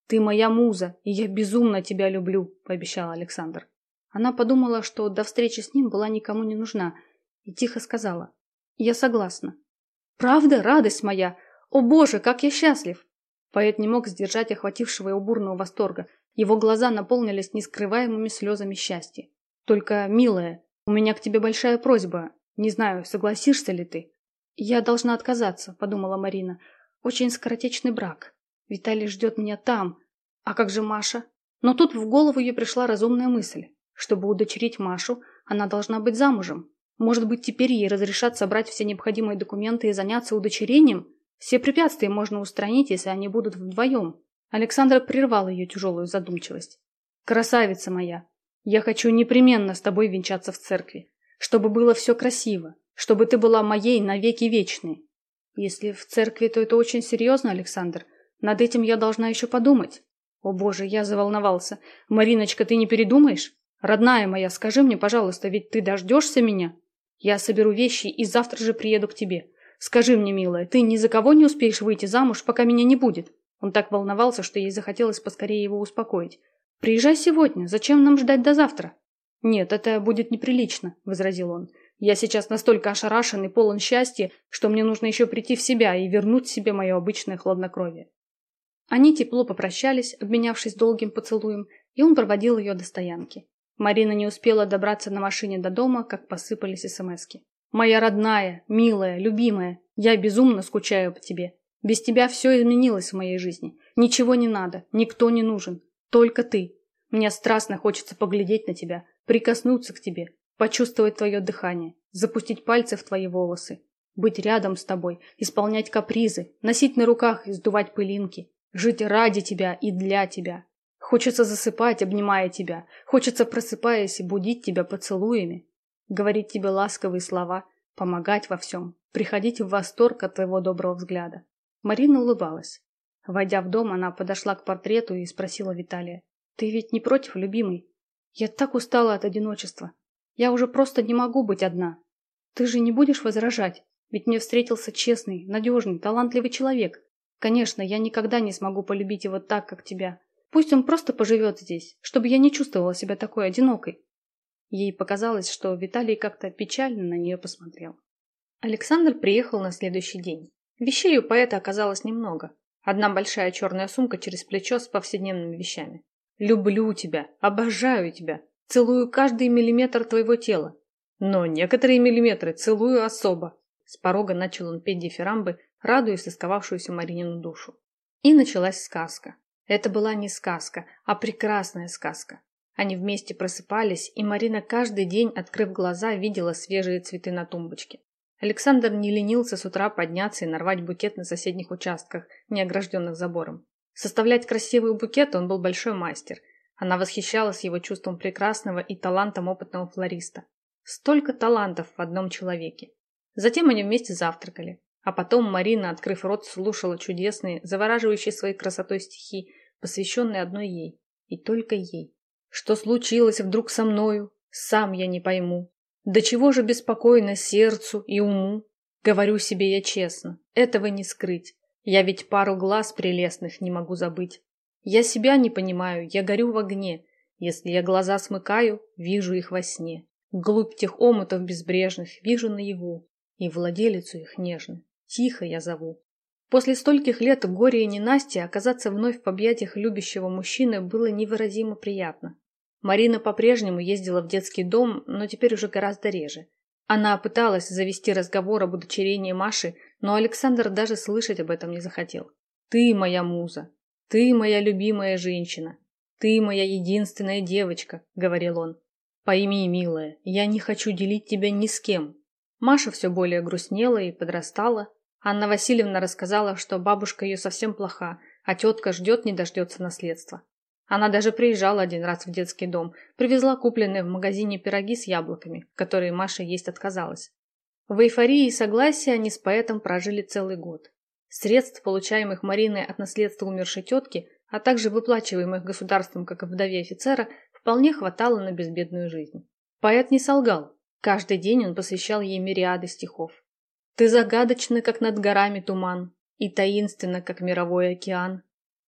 «Ты моя муза, и я безумно тебя люблю», – пообещал Александр. Она подумала, что до встречи с ним была никому не нужна, и тихо сказала: «Я согласна». «Правда, радость моя? О боже, как я счастлив!» Поэт не мог сдержать охватившего его бурного восторга. Его глаза наполнились нескрываемыми слезами счастья. «Только, милая, у меня к тебе большая просьба. Не знаю, согласишься ли ты?» «Я должна отказаться», – подумала Марина. «Очень скоротечный брак. Виталий ждет меня там. А как же Маша?» Но тут в голову ей пришла разумная мысль. Чтобы удочерить Машу, она должна быть замужем. Может быть, теперь ей разрешат собрать все необходимые документы и заняться удочерением? Все препятствия можно устранить, если они будут вдвоем. Александр прервал ее тяжелую задумчивость. «Красавица моя, я хочу непременно с тобой венчаться в церкви, чтобы было все красиво, чтобы ты была моей навеки вечной». «Если в церкви, то это очень серьезно, Александр. Над этим я должна еще подумать». «О боже, я заволновался. Мариночка, ты не передумаешь? Родная моя, скажи мне, пожалуйста, ведь ты дождешься меня? Я соберу вещи и завтра же приеду к тебе. Скажи мне, милая, ты ни за кого не успеешь выйти замуж, пока меня не будет?» Он так волновался, что ей захотелось поскорее его успокоить. «Приезжай сегодня. Зачем нам ждать до завтра?» «Нет, это будет неприлично», – возразил он. «Я сейчас настолько ошарашен и полон счастья, что мне нужно еще прийти в себя и вернуть себе мое обычное хладнокровие». Они тепло попрощались, обменявшись долгим поцелуем, и он проводил ее до стоянки. Марина не успела добраться на машине до дома, как посыпались смски. «Моя родная, милая, любимая, я безумно скучаю по тебе. Без тебя все изменилось в моей жизни. Ничего не надо, никто не нужен. Только ты. Мне страстно хочется поглядеть на тебя, прикоснуться к тебе, почувствовать твое дыхание, запустить пальцы в твои волосы, быть рядом с тобой, исполнять капризы, носить на руках и сдувать пылинки, жить ради тебя и для тебя. Хочется засыпать, обнимая тебя, хочется, просыпаясь, будить тебя поцелуями, говорить тебе ласковые слова, помогать во всем, приходить в восторг от твоего доброго взгляда». Марина улыбалась. Войдя в дом, она подошла к портрету и спросила Виталия: «Ты ведь не против, любимый? Я так устала от одиночества. Я уже просто не могу быть одна. Ты же не будешь возражать? Ведь мне встретился честный, надежный, талантливый человек. Конечно, я никогда не смогу полюбить его так, как тебя. Пусть он просто поживет здесь, чтобы я не чувствовала себя такой одинокой». Ей показалось, что Виталий как-то печально на нее посмотрел. Александр приехал на следующий день. Вещей у поэта оказалось немного. Одна большая черная сумка через плечо с повседневными вещами. «Люблю тебя, обожаю тебя, целую каждый миллиметр твоего тела. Но некоторые миллиметры целую особо». С порога начал он петь дифирамбы, радуясь истосковавшуюся Маринину душу. И началась сказка. Это была не сказка, а прекрасная сказка. Они вместе просыпались, и Марина каждый день, открыв глаза, видела свежие цветы на тумбочке. Александр не ленился с утра подняться и нарвать букет на соседних участках, не огражденных забором. Составлять красивые букеты он был большой мастер. Она восхищалась его чувством прекрасного и талантом опытного флориста. Столько талантов в одном человеке. Затем они вместе завтракали. А потом Марина, открыв рот, слушала чудесные, завораживающие своей красотой стихи, посвященные одной ей. И только ей. «Что случилось вдруг со мною? Сам я не пойму. До чего же беспокойно сердцу и уму? Говорю себе я честно, этого не скрыть. Я ведь пару глаз прелестных не могу забыть. Я себя не понимаю, я горю в огне. Если я глаза смыкаю, вижу их во сне. Глубь тех омутов безбрежных вижу наяву, и владелицу их нежно, тихо я зову». После стольких лет горя и ненастья оказаться вновь в объятиях любящего мужчины было невыразимо приятно. Марина по-прежнему ездила в детский дом, но теперь уже гораздо реже. Она пыталась завести разговор об удочерении Маши, но Александр даже слышать об этом не захотел. «Ты моя муза, ты моя любимая женщина, ты моя единственная девочка», — говорил он. «Пойми, милая, я не хочу делить тебя ни с кем». Маша все более грустнела и подрастала. Анна Васильевна рассказала, что бабушка ее совсем плоха, а тетка ждет не дождется наследства. Она даже приезжала один раз в детский дом, привезла купленные в магазине пироги с яблоками, которые Маша есть отказалась. В эйфории и согласии они с поэтом прожили целый год. Средств, получаемых Мариной от наследства умершей тетки, а также выплачиваемых государством как вдове офицера, вполне хватало на безбедную жизнь. Поэт не солгал. Каждый день он посвящал ей мириады стихов. «Ты загадочна, как над горами туман, и таинственна, как мировой океан.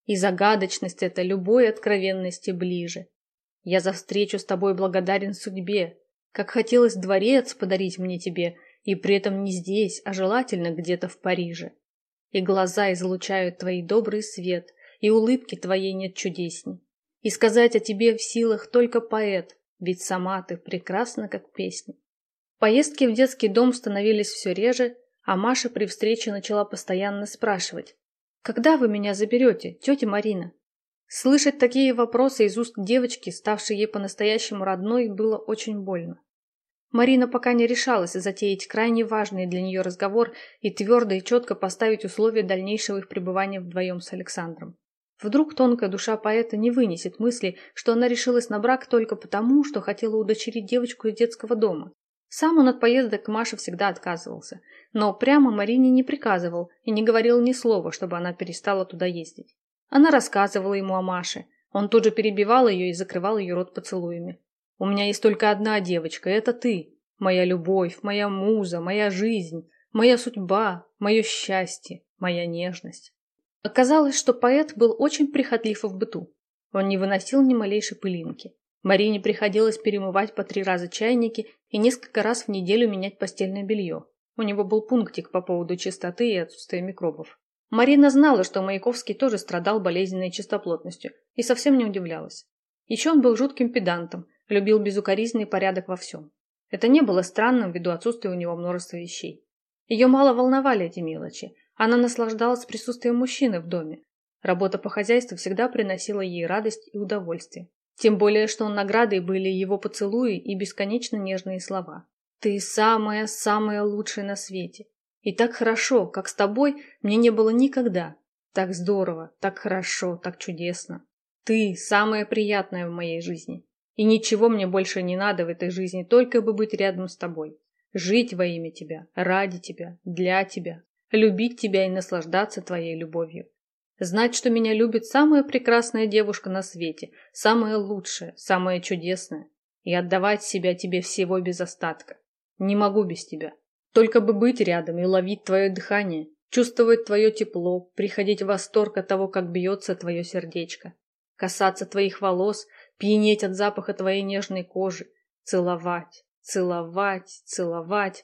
И загадочность эта любой откровенности ближе. Я за встречу с тобой благодарен судьбе. Как хотелось дворец подарить мне тебе, и при этом не здесь, а желательно где-то в Париже. И глаза излучают твой добрый свет, и улыбки твоей нет чудесней. И сказать о тебе в силах только поэт, ведь сама ты прекрасна, как песня. Поездки в детский дом становились все реже, а Маша при встрече начала постоянно спрашивать: «Когда вы меня заберете, тетя Марина?» Слышать такие вопросы из уст девочки, ставшей ей по-настоящему родной, было очень больно. Марина пока не решалась затеять крайне важный для нее разговор и твердо и четко поставить условия дальнейшего их пребывания вдвоем с Александром. Вдруг тонкая душа поэта не вынесет мысли, что она решилась на брак только потому, что хотела удочерить девочку из детского дома. Сам он от поездок к Маше всегда отказывался, но прямо Марине не приказывал и не говорил ни слова, чтобы она перестала туда ездить. Она рассказывала ему о Маше, он тут же перебивал ее и закрывал ее рот поцелуями. «У меня есть только одна девочка, это ты, моя любовь, моя муза, моя жизнь, моя судьба, мое счастье, моя нежность». Оказалось, что поэт был очень прихотлив в быту. Он не выносил ни малейшей пылинки. Марине приходилось перемывать по 3 раза чайники и несколько раз в неделю менять постельное белье. У него был пунктик по поводу чистоты и отсутствия микробов. Марина знала, что Маяковский тоже страдал болезненной чистоплотностью, и совсем не удивлялась. Еще он был жутким педантом, любил безукоризненный порядок во всем. Это не было странным ввиду отсутствия у него множества вещей. Ее мало волновали эти мелочи. Она наслаждалась присутствием мужчины в доме. Работа по хозяйству всегда приносила ей радость и удовольствие. Тем более, что наградой были его поцелуи и бесконечно нежные слова. «Ты самая-самая лучшая на свете. И так хорошо, как с тобой, мне не было никогда. Так здорово, так хорошо, так чудесно. Ты самая приятная в моей жизни. И ничего мне больше не надо в этой жизни, только бы быть рядом с тобой. Жить во имя тебя, ради тебя, для тебя. Любить тебя и наслаждаться твоей любовью. Знать, что меня любит самая прекрасная девушка на свете, самая лучшая, самая чудесная. И отдавать себя тебе всего без остатка. Не могу без тебя. Только бы быть рядом и ловить твое дыхание, чувствовать твое тепло, приходить в восторг от того, как бьется твое сердечко, касаться твоих волос, пьянеть от запаха твоей нежной кожи, целовать, целовать, целовать,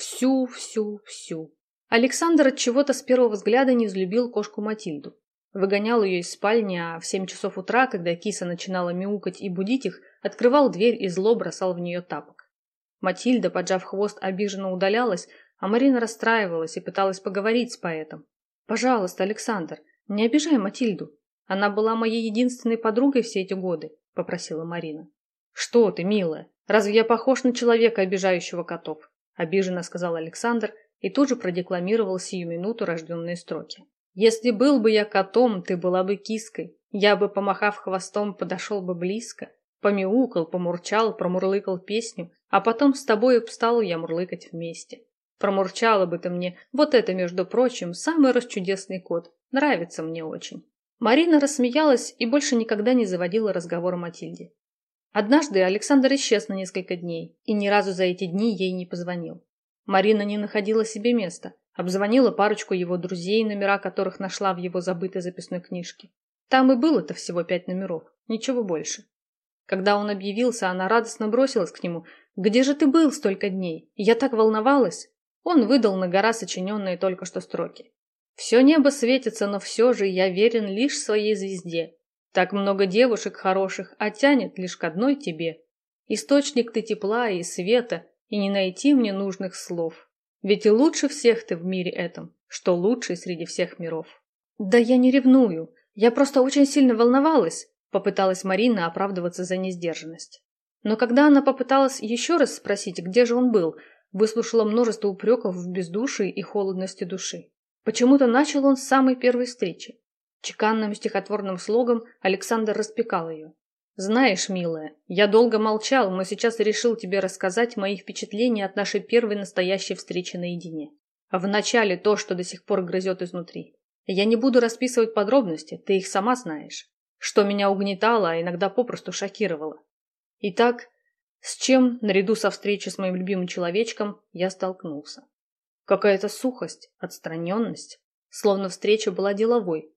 всю. Александр от чего-то с первого взгляда не взлюбил кошку Матильду. Выгонял ее из спальни, а в 7 часов утра, когда киса начинала мяукать и будить их, открывал дверь и зло бросал в нее тапок. Матильда, поджав хвост, обиженно удалялась, а Марина расстраивалась и пыталась поговорить с поэтом. «Пожалуйста, Александр, не обижай Матильду. Она была моей единственной подругой все эти годы», — попросила Марина. «Что ты, милая, разве я похож на человека, обижающего котов?» — обиженно сказал Александр и тут же продекламировал сию минуту рожденные строки. «Если был бы я котом, ты была бы киской. Я бы, помахав хвостом, подошел бы близко, помяукал, помурчал, промурлыкал песню, а потом с тобой стал я мурлыкать вместе. Промурчала бы ты мне, вот это, между прочим, самый расчудесный кот, нравится мне очень». Марина рассмеялась и больше никогда не заводила разговор о Матильде. Однажды Александр исчез на несколько дней, и ни разу за эти дни ей не позвонил. Марина не находила себе места, обзвонила парочку его друзей, номера которых нашла в его забытой записной книжке. Там и было-то всего 5 номеров, ничего больше. Когда он объявился, она радостно бросилась к нему. «Где же ты был столько дней? Я так волновалась!» Он выдал на гора сочиненные только что строки. «Все небо светится, но все же я верен лишь своей звезде. Так много девушек хороших, а тянет лишь к одной тебе. Источник ты тепла и света, и не найти мне нужных слов. Ведь и лучше всех ты в мире этом, что лучший среди всех миров». «Да я не ревную, я просто очень сильно волновалась», попыталась Марина оправдываться за несдержанность. Но когда она попыталась еще раз спросить, где же он был, выслушала множество упреков в бездушии и холодности души. Почему-то начал он с самой первой встречи. Чеканным стихотворным слогом Александр распекал ее. «Знаешь, милая, я долго молчал, но сейчас решил тебе рассказать мои впечатления от нашей первой настоящей встречи наедине. А вначале то, что до сих пор грызет изнутри. Я не буду расписывать подробности, ты их сама знаешь. Что меня угнетало, а иногда попросту шокировало. Итак, с чем, наряду со встречей с моим любимым человечком, я столкнулся? Какая-то сухость, отстраненность, словно встреча была деловой.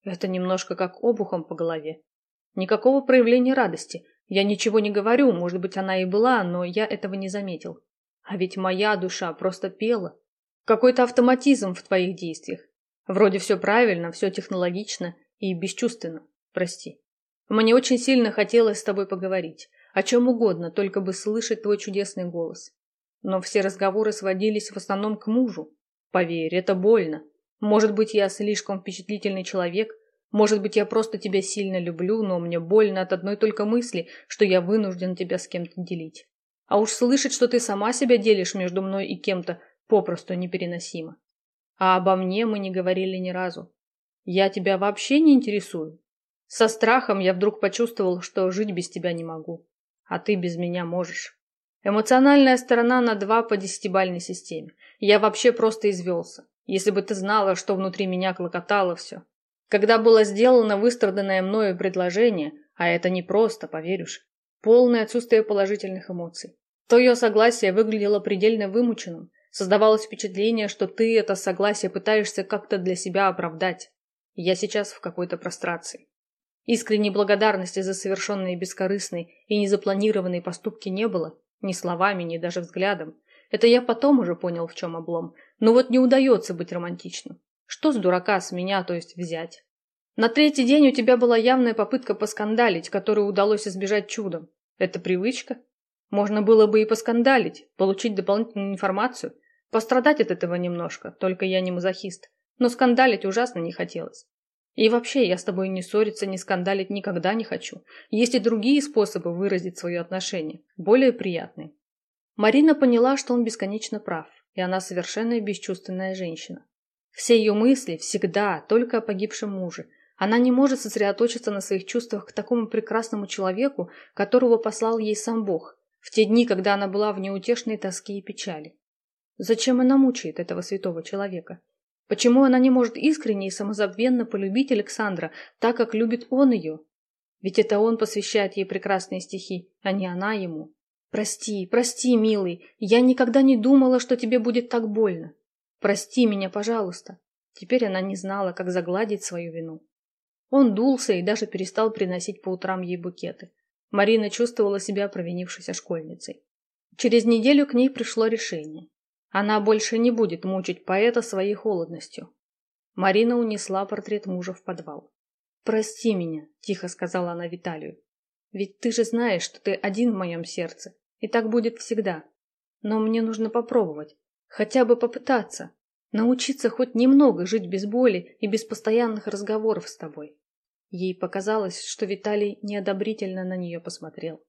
Это немножко как обухом по голове. Никакого проявления радости. Я ничего не говорю, может быть, она и была, но я этого не заметил. А ведь моя душа просто пела. Какой-то автоматизм в твоих действиях. Вроде все правильно, все технологично и бесчувственно. Прости. Мне очень сильно хотелось с тобой поговорить. О чем угодно, только бы слышать твой чудесный голос. Но все разговоры сводились в основном к мужу. Поверь, это больно. Может быть, я слишком впечатлительный человек, может быть, я просто тебя сильно люблю, но мне больно от одной только мысли, что я вынужден тебя с кем-то делить. А уж слышать, что ты сама себя делишь между мной и кем-то, попросту непереносимо. А обо мне мы не говорили ни разу. Я тебя вообще не интересую. Со страхом я вдруг почувствовал, что жить без тебя не могу. А ты без меня можешь. Эмоциональная сторона на 2 по 10-бальной системе. Я вообще просто извелся. Если бы ты знала, что внутри меня клокотало все. Когда было сделано выстраданное мною предложение, а это непросто, поверишь, полное отсутствие положительных эмоций, то ее согласие выглядело предельно вымученным. Создавалось впечатление, что ты это согласие пытаешься как-то для себя оправдать. Я сейчас в какой-то прострации. Искренней благодарности за совершенные бескорыстные и незапланированные поступки не было, ни словами, ни даже взглядом. Это я потом уже понял, в чем облом. Но вот не удается быть романтичным. Что с дурака с меня, то есть, взять? На 3-й день у тебя была явная попытка поскандалить, которую удалось избежать чудом. Это привычка? Можно было бы и поскандалить, получить дополнительную информацию, пострадать от этого немножко, только я не мазохист. Но скандалить ужасно не хотелось. И вообще, я с тобой не ссориться, не скандалить никогда не хочу. Есть и другие способы выразить свое отношение, более приятные. Марина поняла, что он бесконечно прав, и она совершенно бесчувственная женщина. Все ее мысли всегда только о погибшем муже. Она не может сосредоточиться на своих чувствах к такому прекрасному человеку, которого послал ей сам Бог, в те дни, когда она была в неутешной тоске и печали. Зачем она мучает этого святого человека? Почему она не может искренне и самозабвенно полюбить Александра, так как любит он ее? Ведь это он посвящает ей прекрасные стихи, а не она ему. Прости, прости, милый, я никогда не думала, что тебе будет так больно. Прости меня, пожалуйста. Теперь она не знала, как загладить свою вину. Он дулся и даже перестал приносить по утрам ей букеты. Марина чувствовала себя провинившейся школьницей. Через неделю к ней пришло решение. Она больше не будет мучить поэта своей холодностью. Марина унесла портрет мужа в подвал. «Прости меня», – тихо сказала она Виталию. «Ведь ты же знаешь, что ты один в моем сердце, и так будет всегда. Но мне нужно попробовать, хотя бы попытаться, научиться хоть немного жить без боли и без постоянных разговоров с тобой». Ей показалось, что Виталий неодобрительно на нее посмотрел.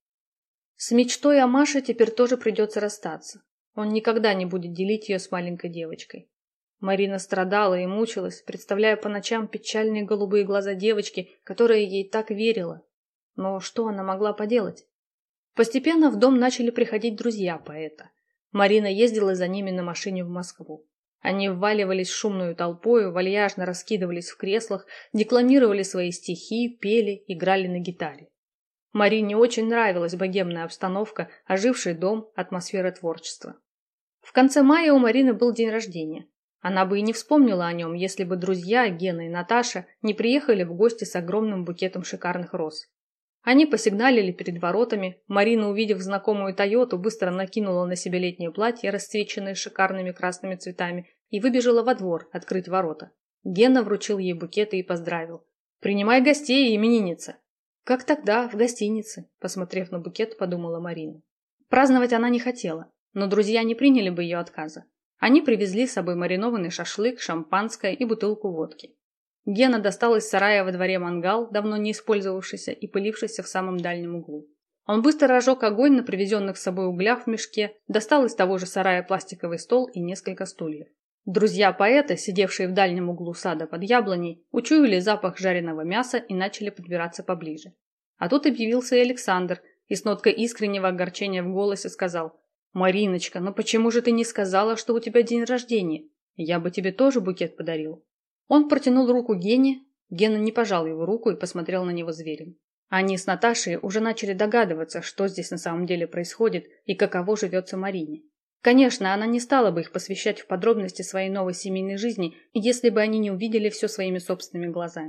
С мечтой о Маше теперь тоже придется расстаться. Он никогда не будет делить ее с маленькой девочкой. Марина страдала и мучилась, представляя по ночам печальные голубые глаза девочки, которая ей так верила. Но что она могла поделать? Постепенно в дом начали приходить друзья поэта. Марина ездила за ними на машине в Москву. Они вваливались шумную толпою, вальяжно раскидывались в креслах, декламировали свои стихи, пели, играли на гитаре. Марине очень нравилась богемная обстановка, оживший дом, атмосфера творчества. В конце мая у Марины был день рождения. Она бы и не вспомнила о нем, если бы друзья Гена и Наташа не приехали в гости с огромным букетом шикарных роз. Они посигналили перед воротами. Марина, увидев знакомую Тойоту, быстро накинула на себя летнее платье, расцвеченное шикарными красными цветами, и выбежала во двор открыть ворота. Гена вручил ей букеты и поздравил. «Принимай гостей, именинница!» «Как тогда, в гостинице?» – посмотрев на букет, подумала Марина. Праздновать она не хотела, но друзья не приняли бы ее отказа. Они привезли с собой маринованный шашлык, шампанское и бутылку водки. Гена достал из сарая во дворе мангал, давно не использовавшийся и пылившийся в самом дальнем углу. Он быстро разжег огонь на привезенных с собой углях в мешке, достал из того же сарая пластиковый стол и несколько стульев. Друзья поэта, сидевшие в дальнем углу сада под яблоней, учуяли запах жареного мяса и начали подбираться поближе. А тут объявился и Александр, и с ноткой искреннего огорчения в голосе сказал: «Мариночка, ну почему же ты не сказала, что у тебя день рождения? Я бы тебе тоже букет подарил». Он протянул руку Гене. Гена не пожал его руку и посмотрел на него зверем. Они с Наташей уже начали догадываться, что здесь на самом деле происходит и каково живется Марине. Конечно, она не стала бы их посвящать в подробности своей новой семейной жизни, если бы они не увидели все своими собственными глазами.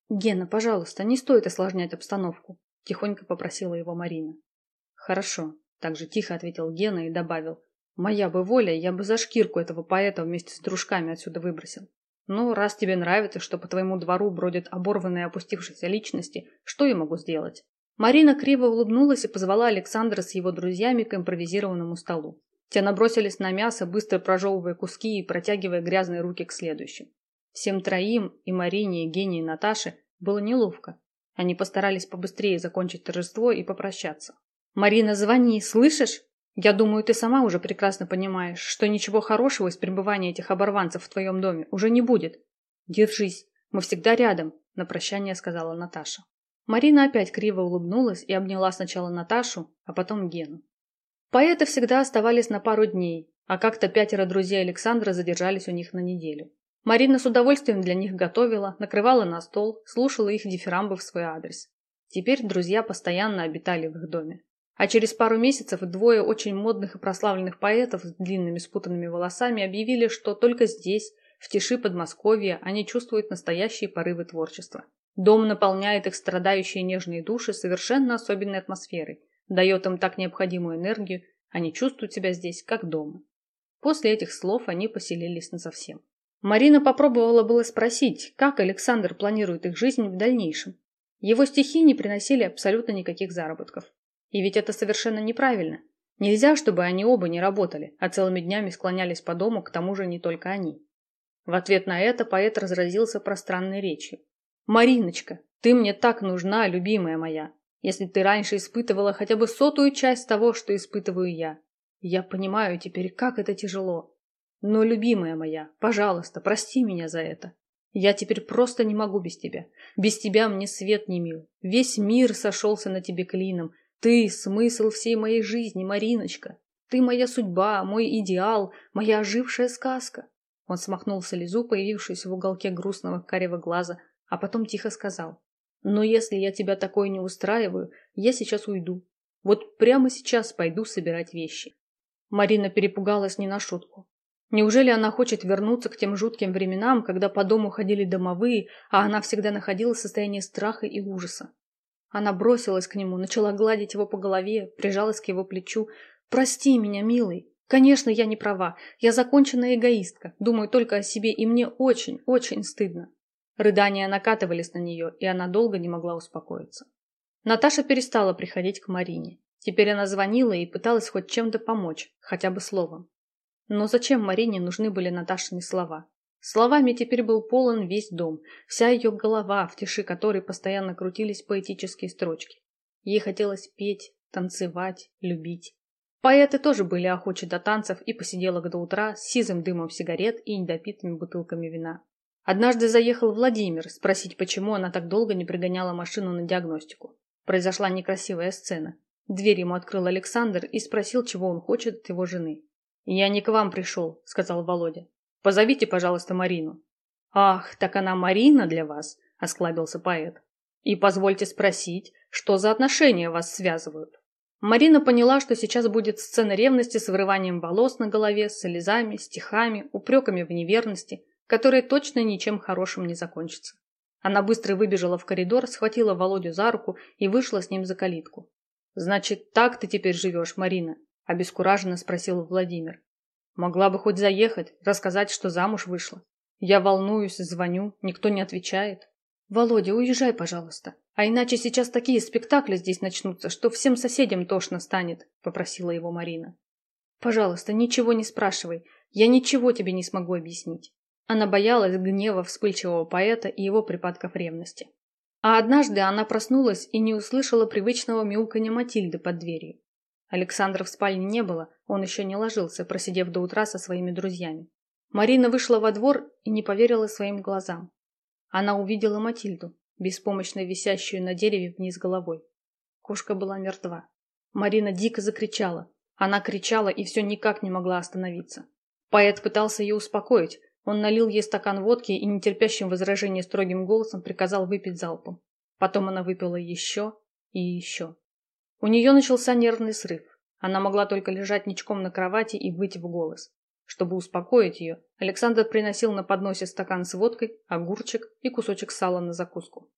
«Гена, пожалуйста, не стоит осложнять обстановку», – тихонько попросила его Марина. «Хорошо», – также тихо ответил Гена и добавил. «Моя бы воля, я бы за шкирку этого поэта вместе с дружками отсюда выбросил. Но раз тебе нравится, что по твоему двору бродят оборванные опустившиеся личности, что я могу сделать?» Марина криво улыбнулась и позвала Александра с его друзьями к импровизированному столу. Те набросились на мясо, быстро прожевывая куски и протягивая грязные руки к следующим. Всем троим, и Марине, и Гене, и Наташе, было неловко. Они постарались побыстрее закончить торжество и попрощаться. «Марина, звони, слышишь? Я думаю, ты сама уже прекрасно понимаешь, что ничего хорошего из пребывания этих оборванцев в твоем доме уже не будет. Держись, мы всегда рядом», – на прощание сказала Наташа. Марина опять криво улыбнулась и обняла сначала Наташу, а потом Гену. Поэты всегда оставались на пару дней, а как-то 5 друзей Александра задержались у них на неделю. Марина с удовольствием для них готовила, накрывала на стол, слушала их дифирамбы в свой адрес. Теперь друзья постоянно обитали в их доме. А через пару месяцев 2 очень модных и прославленных поэтов с длинными спутанными волосами объявили, что только здесь, в тиши Подмосковья, они чувствуют настоящие порывы творчества. Дом наполняет их страдающие нежные души совершенно особенной атмосферой, дает им так необходимую энергию, они чувствуют себя здесь как дома. После этих слов они поселились насовсем. Марина попробовала было спросить, как Александр планирует их жизнь в дальнейшем. Его стихи не приносили абсолютно никаких заработков. И ведь это совершенно неправильно. Нельзя, чтобы они оба не работали, а целыми днями склонялись по дому, к тому же не только они. В ответ на это поэт разразился пространной речью. «Мариночка, ты мне так нужна, любимая моя. Если ты раньше испытывала хотя бы 100-ую часть того, что испытываю я. Я понимаю теперь, как это тяжело. Но, любимая моя, пожалуйста, прости меня за это. Я теперь просто не могу без тебя. Без тебя мне свет не мил. Весь мир сошелся на тебе клином. Ты – смысл всей моей жизни, Мариночка. Ты моя судьба, мой идеал, моя ожившая сказка». Он смахнул слезу, появившуюся в уголке грустного карего глаза, а потом тихо сказал: «Но если я тебя такой не устраиваю, я сейчас уйду. Вот прямо сейчас пойду собирать вещи». Марина перепугалась не на шутку. Неужели она хочет вернуться к тем жутким временам, когда по дому ходили домовые, а она всегда находилась в состоянии страха и ужаса? Она бросилась к нему, начала гладить его по голове, прижалась к его плечу. «Прости меня, милый. Конечно, я не права. Я законченная эгоистка. Думаю только о себе, и мне очень, очень стыдно». Рыдания накатывались на нее, и она долго не могла успокоиться. Наташа перестала приходить к Марине. Теперь она звонила и пыталась хоть чем-то помочь, хотя бы словом. Но зачем Марине нужны были Наташины слова? Словами теперь был полон весь дом, вся ее голова, в тиши которой постоянно крутились поэтические строчки. Ей хотелось петь, танцевать, любить. Поэты тоже были охочи до танцев и посиделок до утра с сизым дымом сигарет и недопитыми бутылками вина. Однажды заехал Владимир спросить, почему она так долго не пригоняла машину на диагностику. Произошла некрасивая сцена. Дверь ему открыл Александр и спросил, чего он хочет от его жены. «Я не к вам пришел», — сказал Володя. «Позовите, пожалуйста, Марину». «Ах, так она Марина для вас», — осклабился поэт. «И позвольте спросить, что за отношения вас связывают?» Марина поняла, что сейчас будет сцена ревности с вырыванием волос на голове, с слезами, стихами, упреками в неверности, которая точно ничем хорошим не закончится. Она быстро выбежала в коридор, схватила Володю за руку и вышла с ним за калитку. «Значит, так ты теперь живешь, Марина?» – обескураженно спросил Владимир. «Могла бы хоть заехать, рассказать, что замуж вышла. Я волнуюсь, звоню, никто не отвечает». «Володя, уезжай, пожалуйста, а иначе сейчас такие спектакли здесь начнутся, что всем соседям тошно станет», – попросила его Марина. «Пожалуйста, ничего не спрашивай, я ничего тебе не смогу объяснить». Она боялась гнева вспыльчивого поэта и его припадков ревности. А однажды она проснулась и не услышала привычного мяуканья Матильды под дверью. Александра в спальне не было, он еще не ложился, просидев до утра со своими друзьями. Марина вышла во двор и не поверила своим глазам. Она увидела Матильду, беспомощно висящую на дереве вниз головой. Кошка была мертва. Марина дико закричала. Она кричала и все никак не могла остановиться. Поэт пытался ее успокоить. Он налил ей стакан водки и нетерпящим возражения строгим голосом приказал выпить залпом. Потом она выпила еще и еще. У нее начался нервный срыв. Она могла только лежать ничком на кровати и выть в голос. Чтобы успокоить ее, Александр приносил на подносе стакан с водкой, огурчик и кусочек сала на закуску.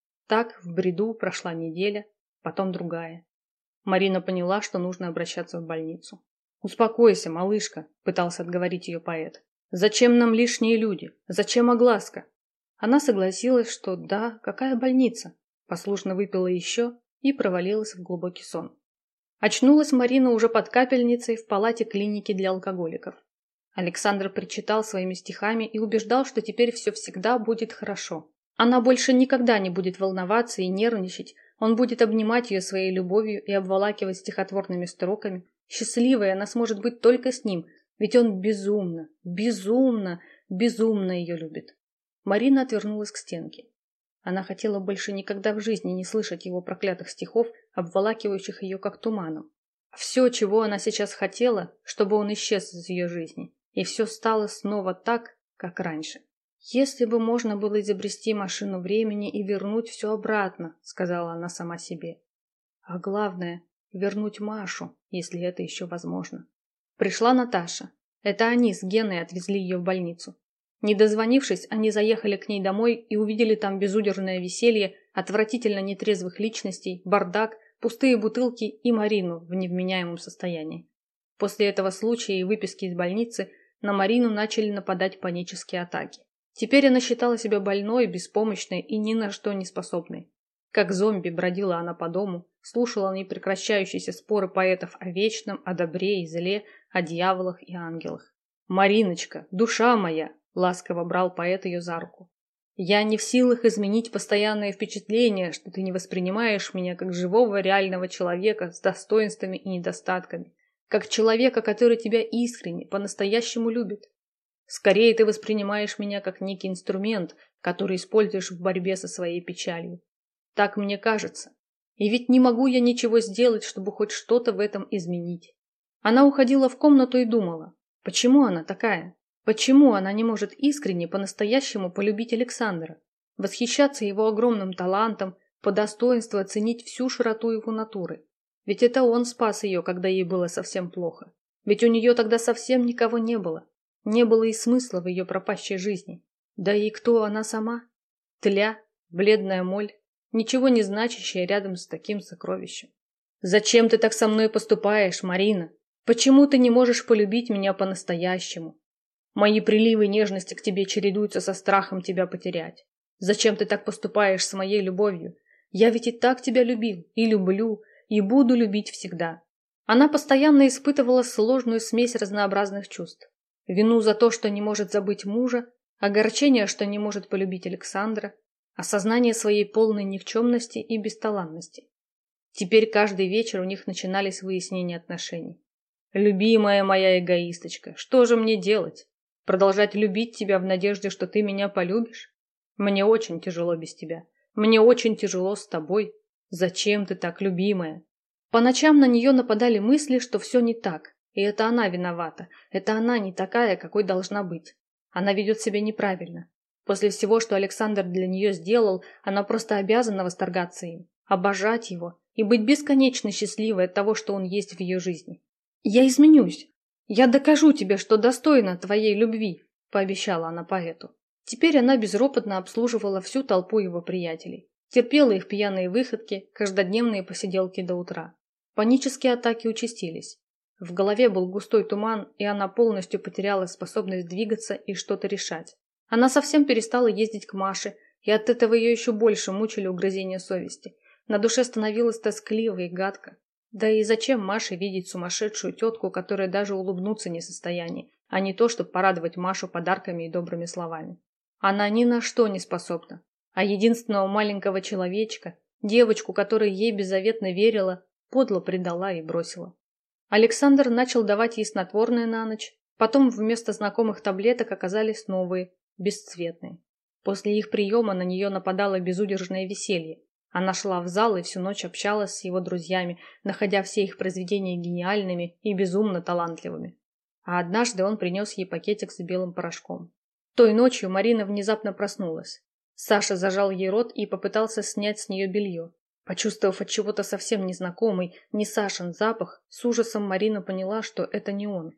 Так в бреду прошла неделя, потом другая. Марина поняла, что нужно обращаться в больницу. «Успокойся, малышка», – пытался отговорить ее поэт. «Зачем нам лишние люди? Зачем огласка?» Она согласилась, что да, какая больница? Послушно выпила еще и провалилась в глубокий сон. Очнулась Марина уже под капельницей в палате клиники для алкоголиков. Александр причитал своими стихами и убеждал, что теперь все всегда будет хорошо. Она больше никогда не будет волноваться и нервничать, он будет обнимать ее своей любовью и обволакивать стихотворными строками. Счастливой она сможет быть только с ним, ведь он безумно, безумно, безумно ее любит. Марина отвернулась к стенке. Она хотела больше никогда в жизни не слышать его проклятых стихов, обволакивающих ее как туманом. Все, чего она сейчас хотела, чтобы он исчез из ее жизни, и все стало снова так, как раньше. «Если бы можно было изобрести машину времени и вернуть все обратно», — сказала она сама себе. А главное — вернуть Машу, если это еще возможно. Пришла Наташа. Это они с Геной отвезли ее в больницу. Не дозвонившись, они заехали к ней домой и увидели там безудержное веселье, отвратительно нетрезвых личностей, бардак, пустые бутылки и Марину в невменяемом состоянии. После этого случая и выписки из больницы на Марину начали нападать панические атаки. Теперь она считала себя больной, беспомощной и ни на что не способной. Как зомби бродила она по дому, слушала непрекращающиеся споры поэтов о вечном, о добре и зле, о дьяволах и ангелах. «Мариночка, душа моя!» — ласково брал поэт ее за руку. «Я не в силах изменить постоянное впечатление, что ты не воспринимаешь меня как живого реального человека с достоинствами и недостатками, как человека, который тебя искренне, по-настоящему любит. Скорее ты воспринимаешь меня как некий инструмент, который используешь в борьбе со своей печалью. Так мне кажется. И ведь не могу я ничего сделать, чтобы хоть что-то в этом изменить». Она уходила в комнату и думала, почему она такая? Почему она не может искренне, по-настоящему полюбить Александра, восхищаться его огромным талантом, по достоинству оценить всю широту его натуры? Ведь это он спас ее, когда ей было совсем плохо. Ведь у нее тогда совсем никого не было. Не было и смысла в ее пропащей жизни. Да и кто она сама? Тля, бледная моль, ничего не значащая рядом с таким сокровищем. «Зачем ты так со мной поступаешь, Марина? Почему ты не можешь полюбить меня по-настоящему? Мои приливы нежности к тебе чередуются со страхом тебя потерять. Зачем ты так поступаешь с моей любовью? Я ведь и так тебя любил, и люблю, и буду любить всегда». Она постоянно испытывала сложную смесь разнообразных чувств. Вину за то, что не может забыть мужа, огорчение, что не может полюбить Александра, осознание своей полной никчемности и бесталанности. Теперь каждый вечер у них начинались выяснения отношений. «Любимая моя эгоисточка, что же мне делать? Продолжать любить тебя в надежде, что ты меня полюбишь? Мне очень тяжело без тебя. Мне очень тяжело с тобой. Зачем ты так, любимая?» По ночам на нее нападали мысли, что все не так, и это она виновата, это она не такая, какой должна быть. Она ведет себя неправильно. После всего, что Александр для нее сделал, она просто обязана восторгаться им, обожать его и быть бесконечно счастливой от того, что он есть в ее жизни. «Я изменюсь. Я докажу тебе, что достойна твоей любви», – пообещала она поэту. Теперь она безропотно обслуживала всю толпу его приятелей, терпела их пьяные выходки, каждодневные посиделки до утра. Панические атаки участились. В голове был густой туман, и она полностью потеряла способность двигаться и что-то решать. Она совсем перестала ездить к Маше, и от этого ее еще больше мучили угрызения совести. На душе становилось тоскливо и гадко. Да и зачем Маше видеть сумасшедшую тетку, которая даже улыбнуться не в состоянии, а не то, чтобы порадовать Машу подарками и добрыми словами? Она ни на что не способна. А единственного маленького человечка, девочку, которая ей беззаветно верила, подло предала и бросила. Александр начал давать ей снотворное на ночь, потом вместо знакомых таблеток оказались новые, бесцветные. После их приема на нее нападало безудержное веселье. Она шла в зал и всю ночь общалась с его друзьями, находя все их произведения гениальными и безумно талантливыми. А однажды он принес ей пакетик с белым порошком. Той ночью Марина внезапно проснулась. Саша зажал ей рот и попытался снять с нее белье. Почувствовав от чего-то совсем незнакомый, не Сашин запах, с ужасом Марина поняла, что это не он.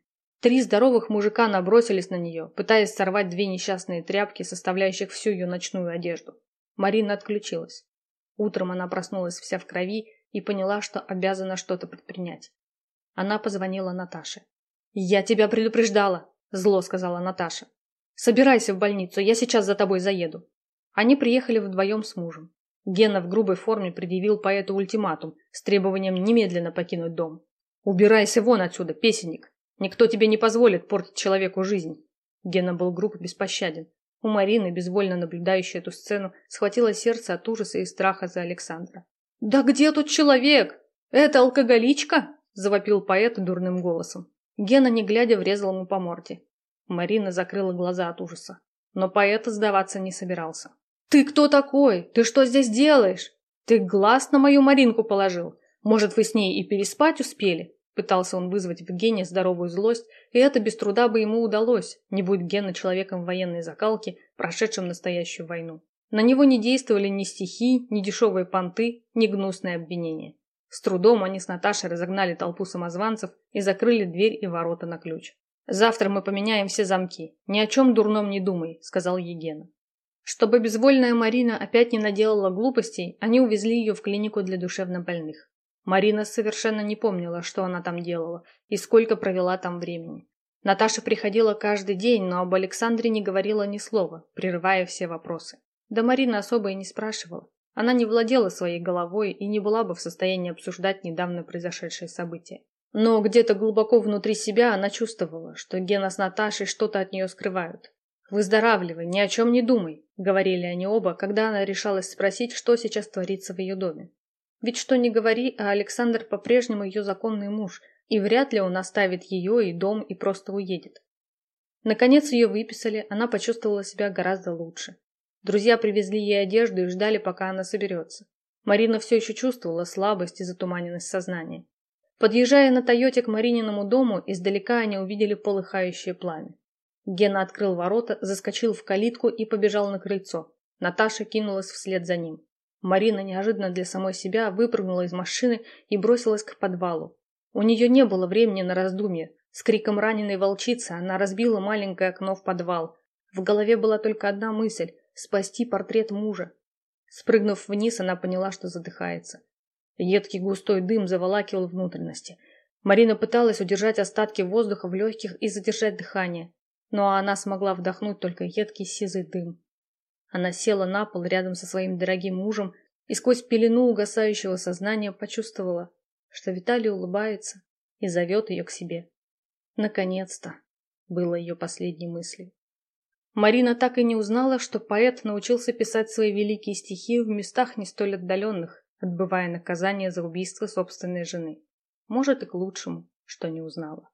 3 здоровых мужика набросились на нее, пытаясь сорвать 2 несчастные тряпки, составляющих всю ее ночную одежду. Марина отключилась. Утром она проснулась вся в крови и поняла, что обязана что-то предпринять. Она позвонила Наташе. «Я тебя предупреждала», – зло сказала Наташа. «Собирайся в больницу, я сейчас за тобой заеду». Они приехали вдвоем с мужем. Гена в грубой форме предъявил поэту ультиматум с требованием немедленно покинуть дом. «Убирайся вон отсюда, песенник! Никто тебе не позволит портить человеку жизнь». Гена был груб и беспощаден. У Марины, безвольно наблюдающей эту сцену, схватило сердце от ужаса и страха за Александра. «Да где тут человек? Это алкоголичка?» – завопил поэт дурным голосом. Гена, не глядя, врезал ему по морде. Марина закрыла глаза от ужаса. Но поэт сдаваться не собирался. «Ты кто такой? Ты что здесь делаешь? Ты глаз на мою Маринку положил? Может, вы с ней и переспать успели?» Пытался он вызвать в Гене здоровую злость, и это без труда бы ему удалось, не будь Гена человеком военной закалки, прошедшим настоящую войну. На него не действовали ни стихи, ни дешевые понты, ни гнусные обвинения. С трудом они с Наташей разогнали толпу самозванцев и закрыли дверь и ворота на ключ. «Завтра мы поменяем все замки. Ни о чем дурном не думай», — сказал ей Гена. Чтобы безвольная Марина опять не наделала глупостей, они увезли ее в клинику для душевнобольных. Марина совершенно не помнила, что она там делала и сколько провела там времени. Наташа приходила каждый день, но об Александре не говорила ни слова, прерывая все вопросы. Да Марина особо и не спрашивала. Она не владела своей головой и не была бы в состоянии обсуждать недавно произошедшие события. Но где-то глубоко внутри себя она чувствовала, что Гена с Наташей что-то от нее скрывают. «Выздоравливай, ни о чем не думай», — говорили они оба, когда она решалась спросить, что сейчас творится в ее доме. Ведь что ни говори, а Александр по-прежнему ее законный муж, и вряд ли он оставит ее и дом и просто уедет. Наконец ее выписали, она почувствовала себя гораздо лучше. Друзья привезли ей одежду и ждали, пока она соберется. Марина все еще чувствовала слабость и затуманенность сознания. Подъезжая на Тойоте к Марининому дому, издалека они увидели полыхающее пламя. Гена открыл ворота, заскочил в калитку и побежал на крыльцо. Наташа кинулась вслед за ним. Марина неожиданно для самой себя выпрыгнула из машины и бросилась к подвалу. У нее не было времени на раздумье. С криком раненой волчицы она разбила маленькое окно в подвал. В голове была только одна мысль – спасти портрет мужа. Спрыгнув вниз, она поняла, что задыхается. Едкий густой дым заволакивал внутренности. Марина пыталась удержать остатки воздуха в легких и задержать дыхание. Но она смогла вдохнуть только едкий сизый дым. Она села на пол рядом со своим дорогим мужем и сквозь пелену угасающего сознания почувствовала, что Виталий улыбается и зовет ее к себе. Наконец-то, было ее последней мыслью. Марина так и не узнала, что поэт научился писать свои великие стихи в местах не столь отдаленных, отбывая наказание за убийство собственной жены. Может, и к лучшему, что не узнала.